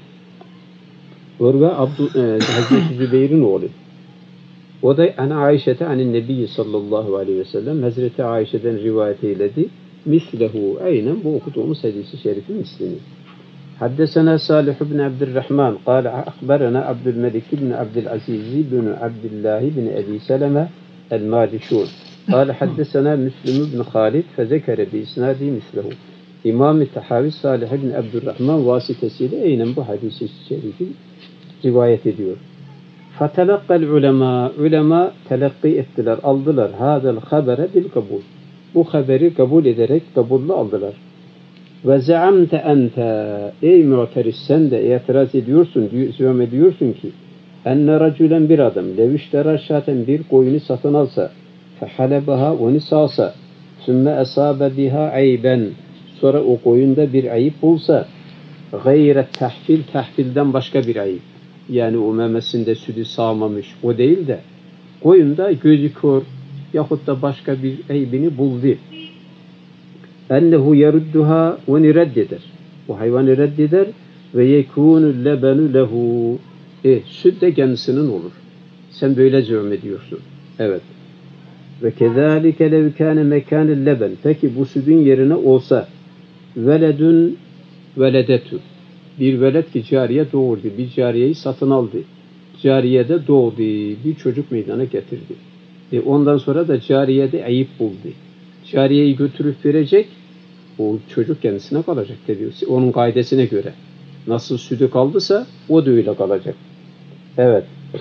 Speaker 4: Urve Hazreti Zübeyir'in oğlu. O da ana Ayşe'te anin Nebi sallallahu aleyhi ve sellem Hazreti Ayşe'den rivayet eyledi. Mislehu aynen bu okuduğumuz hadisi şerifin mislini. حدثنا صالح بن عبد الرحمن قال أخبرنا عبد الملك بن عبد العزيز بن عبد الله بن أبي سلمة الماجشون قال حدثنا مسلم بن خالد فذكر بإسناده مثله. İmam-ı Tahavi Salih bin Abdurrahman vasıtasıyla aynen bu hadis-i şerifi rivayet ediyor. Fatelakkal ulema telakki ettiler, aldılar. Hadel habere bil kabul. Bu haberi kabul ederek kabulle aldılar. Ve zeamte ente, ey mu'teriz, sen de itiraz ediyorsun, zühum ediyorsun ki enne racülen, bir adam leviştera şaten, bir koyunu satın alsa, fehalebaha, onu sağsa, sümme esabe biha ayben, sonra o koyunda bir ayıp bulsa, gayret tahfil, tahfilden başka bir ayıp, yani o memesinde sütü sağmamış, o değil de koyunda gözü kör yahut da başka bir aybini buldu. Ennehu yerudduha, onu reddeder. O hayvanı reddeder ve yekûnü lebenu lehu. Süt de kendisinin olur. Sen böyle zühum ediyorsun. Evet. Ve kezâlike lev kâne mekânil leben. Peki bu sütün yerine olsa veledun veledetun. Bir velet ki cariye doğurdu. Bir cariyeyi satın aldı. Cariye de doğdu. Bir çocuk meydana getirdi. Ondan sonra da cariye de ayıp buldu. Cariyeyi götürüp verecek. O çocuk kendisine kalacak diyor. Onun kaidesine göre. Nasıl sütü kaldıysa o da öyle kalacak. Evet.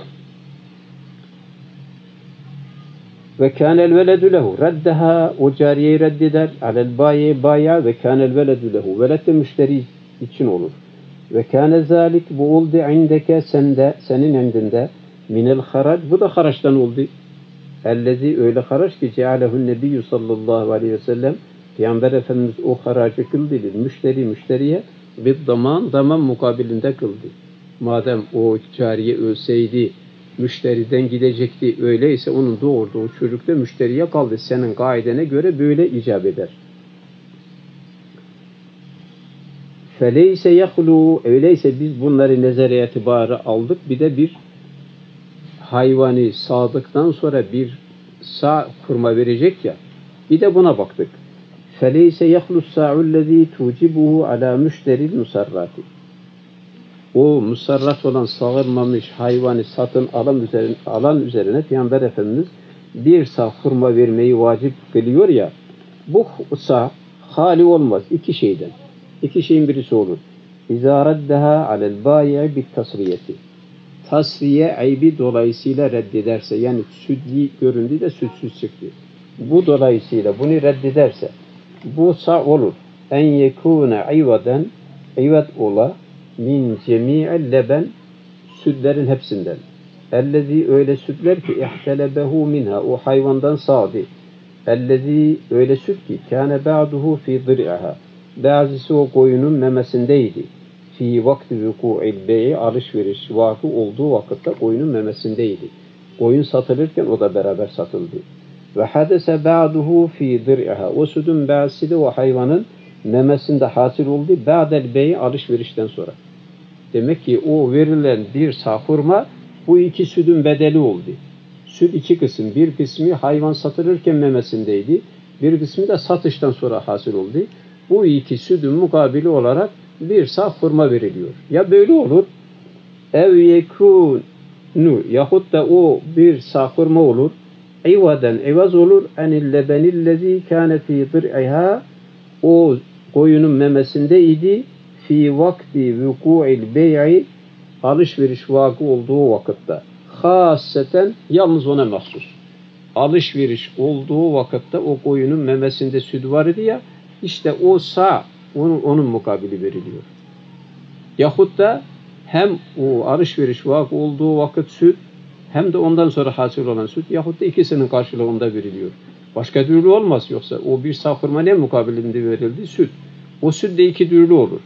Speaker 4: Ve kânel veledu lehu. Reddeha, o cariyeyi reddeder. Alel baya ve kânel veledu lehu. Veled de müşteri için olur. Ve kâne zâlik, bu oldu indeke, senin indinde minel harac, bu da haraçtan oldu. Ellezî, öyle haraç ki cealehun nebiyyü sallallahu aleyhi ve sellem, Peygamber Efendimiz o haracı kıldı. Müşteriye bir zaman mukabilinde kıldı. Madem o cariye ölseydi müşteriden gidecekti, öyleyse onun doğurduğu çocuk da müşteriye kaldı. Senin kaidene göre böyle icap eder. Feleyse yahlu, öyleyse biz bunları nezere itibarı aldık. Bir de bir hayvanı sağdıktan sonra bir sağ kurma verecek ya, bir de buna baktık. Feleyse yahlus sa'ullezî tucibuhu ala müşteril musarrati. O musarrat olan sağırmamış hayvanı satın alan üzerine Peygamber Efendimiz bir sağ hurma vermeyi vacip kılıyor ya, bu sağ hali olmaz iki şeyden. İki şeyin birisi olur. İzâ reddeha alel bâyi bit tasriyeti. Tasriye aybi dolayısıyla reddederse, yani sütli göründü de sütsüz çıktı. Bu dolayısıyla bunu reddederse, bu sağ olur. En yekûne ayvaden, ayvat ola, min cemi'el leben, sütlerin hepsinden. Ellezî, öyle sütler ki ihtelebehu minha, o hayvandan sağdı. Ellezî, öyle süt ki kâne ba'duhu fi dir'iha, bazısı o koyunun memesindeydi. Fi vakti vuku'il bey'i, alışveriş vakı olduğu vakitte koyunun memesindeydi. Koyun satılırken o da beraber satıldı. Ve hadese ba'duhu fi dir'iha, o sütün bazısı da o hayvanın memesinde hasıl oldu. Ba'del bey'i, alışverişten sonra. Demek ki o verilen bir sağ hurma bu iki sütün bedeli oldu. Süt iki kısım. Bir kısmı hayvan satılırken memesindeydi. Bir kısmı da satıştan sonra hasıl oldu. Bu iki sütün mukabili olarak bir sağ hurma veriliyor. Ya böyle olur, ev yekûnu, yahut da o bir sağ hurma olur, İvaden, evaz olur, enil lebenillezî kâne fî dir'iha, o koyunun memesindeydi, fi vakti vuku'il bey'i, alışveriş vakı olduğu vakitte. Hasseten, yalnız ona mahsus. Alışveriş olduğu vakitte o koyunun memesinde süt var idi ya, işte o sağ, onun mukabili veriliyor. Yahut da hem o alışveriş vakı olduğu vakit süt, hem de ondan sonra hasıl olan süt, yahut da ikisinin karşılığında veriliyor. Başka türlü olmaz, yoksa o bir sağ hurma ne mukabilinde verildi? Süt. O süt de iki türlü olur.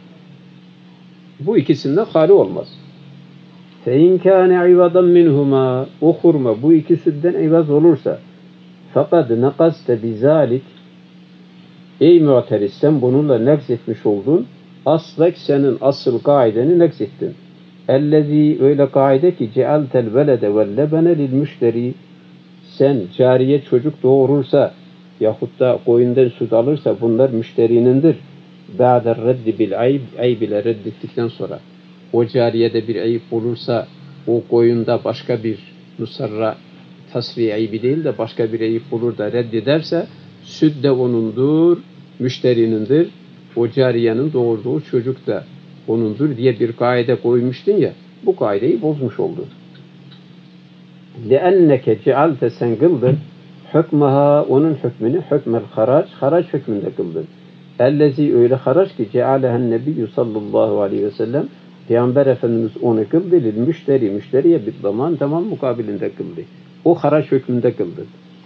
Speaker 4: Bu ikisinden hali olmaz. فَاِنْ كَانَ عِوَضًا مِنْهُمَا, o hurma bu iki sütten evaz olursa, fakat nakaste bizalik, ey mu'teriz, sen bununla nekz etmiş oldun, aslak, senin asıl kaideni nekz ettin. Ellezî, öyle kaide ki cealtel velede vel lebene lil müşteri, sen cariye çocuk doğurursa yahut da koyundan süt alırsa bunlar müşterinindir. Ba'der reddi bil ayb ile reddettikten sonra o cariyede bir ayıp olursa, o koyunda başka bir musarra tasfiye ayıbı değil de başka bir ayıp olur da reddederse, süt de onundur, müşterinindir. O cariyenin doğurduğu çocuk da onundur diye bir kaide koymuştun ya, bu kaideyi bozmuş oldu. لِأَنَّكَ جَعَلْتَ sen kıldın hükmaha onun hükmünü hükmel haraç hükmünde kıldın. Ellezi öyle haraç ki cealehen nebiyyü sallallahu aleyhi ve sellem Peygamber Efendimiz onu kıldı lil müşteriye bir zaman mukabilinde kıldı. O haraç hükmünde kıldı.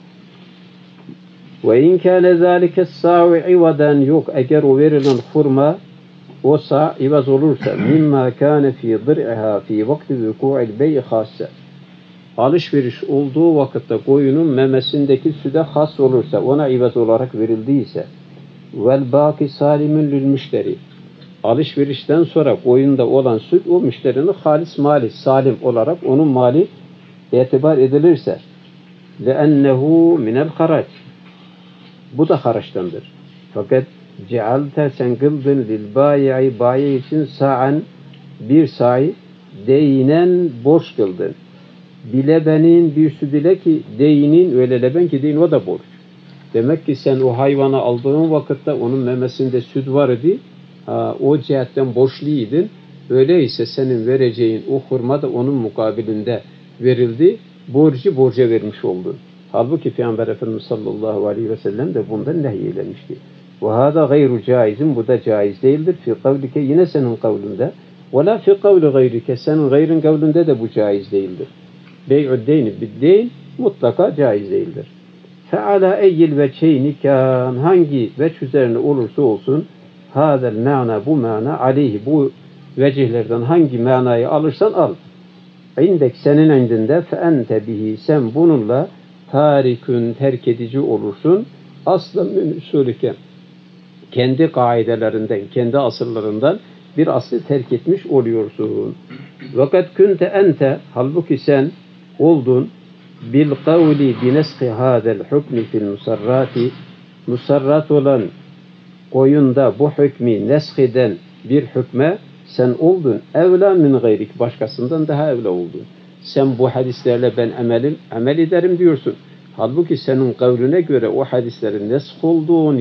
Speaker 4: Ve in kâne zâlike sâ'u ivadan yok eğer o verilen hurma o sağ ivaz olursa mimma kâne fî dır'iha fî vakti vukû'il bey'i hâsse alışveriş olduğu vakitte koyunun memesindeki süde has olursa ona ivaz olarak verildiyse vel bâki sâlimün lil müşteri alışverişten sonra koyunda olan süt o müşterinin halis mali salim olarak onun mali itibar edilirse لَأَنَّهُ minel haraç bu da haraçtandır. Fakat cealte sen kıldın lil bayi bayi için sa'an bir sa'i deyinen borç kıldın. Bilebenin bir süt ile ki deyinin öyle leben ki deyin o da borç. Demek ki sen o hayvanı aldığın vakitte onun memesinde süt var idi. O cihetten borçluydun. Öyleyse senin vereceğin o hurma da onun mukabilinde verildi. Borcu borca vermiş oldun. Halbuki Peygamber Efendimiz sallallahu aleyhi ve sellem de bundan nehyeylemişti. Ve hâdâ gayru caizin bu da caiz değildir. Fi kavlike yine senin kavlinde. Ve la fi kavli gayrike senin gayrın kavlinde de bu caiz değildir. Bey'ud deyni biddeyn mutlaka caiz değildir. Feala eyyil veçeyni kân hangi veç üzerine olursa olsun hâzel mâna bu mana aleyhi bu vecihlerden hangi manayı alırsan al. İndek senin indinde fe ente bihi sen bununla tarikün terk edici olursun. Aslen min usulike kendi kaidelerinden, kendi asıllarından bir aslı terk etmiş oluyorsun. Vakat kunte ente halbuki sen oldun bil kavli bineski hadel hukmi fil musarrati musarrat olan koyunda bu hükmü neshiden bir hükme sen oldun evla min gayrik başkasından daha evla oldun. Sen bu hadislerle ben amel ederim diyorsun. Halbuki senin kavline göre o hadislerin nesk olduğunu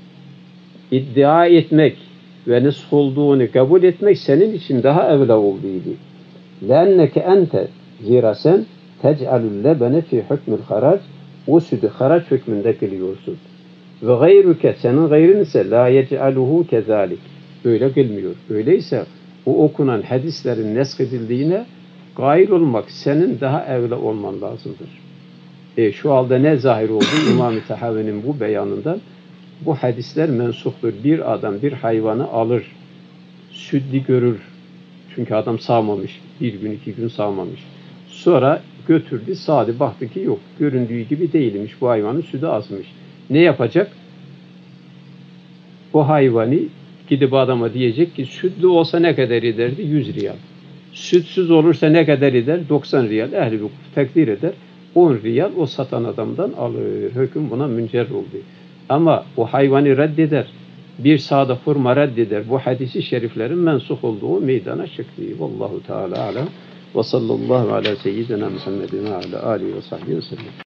Speaker 4: iddia etmek ve nesk olduğunu kabul etmek senin için daha evla olduydu. Lenneke ente zira sen tec'alul lebene fi hükmül harac o sütü haraç hükmünde kılıyorsun. Ve gayruke senin gayrın ise la yec'aluhu kezalik. Öyle kılmıyor. Öyleyse o okunan hadislerin nesk edildiğine gayr olmak senin daha evla olman lazımdır. Şu halde ne zahir oldu İmam-ı Tahavi'nin bu beyanından bu hadisler mensuhtur. Bir adam bir hayvanı alır, sütli görür. Çünkü adam sağmamış. Bir gün, 2 gün sağmamış. Sonra götürdü, sağdı, baktı ki yok. Göründüğü gibi değilmiş. Bu hayvanın sütü azmış. Ne yapacak? O hayvanı gidip adama diyecek ki sütlü olsa ne kadar ederdi? 100 riyal. Sütsüz olursa ne kadar eder? 90 riyal. Ehli hukuk takdir eder. 10 riyal o satan adamdan alır. Hüküm buna müncer oldu. Ama o hayvanı reddeder. Bir sağda hurma reddeder. Bu hadisi şeriflerin mensuh olduğu meydana çıktı. Vallahu Teala alem. Ve sallallahu ala seyyidina Muhammedin ve ala alihi ve sahbihi ve sellem.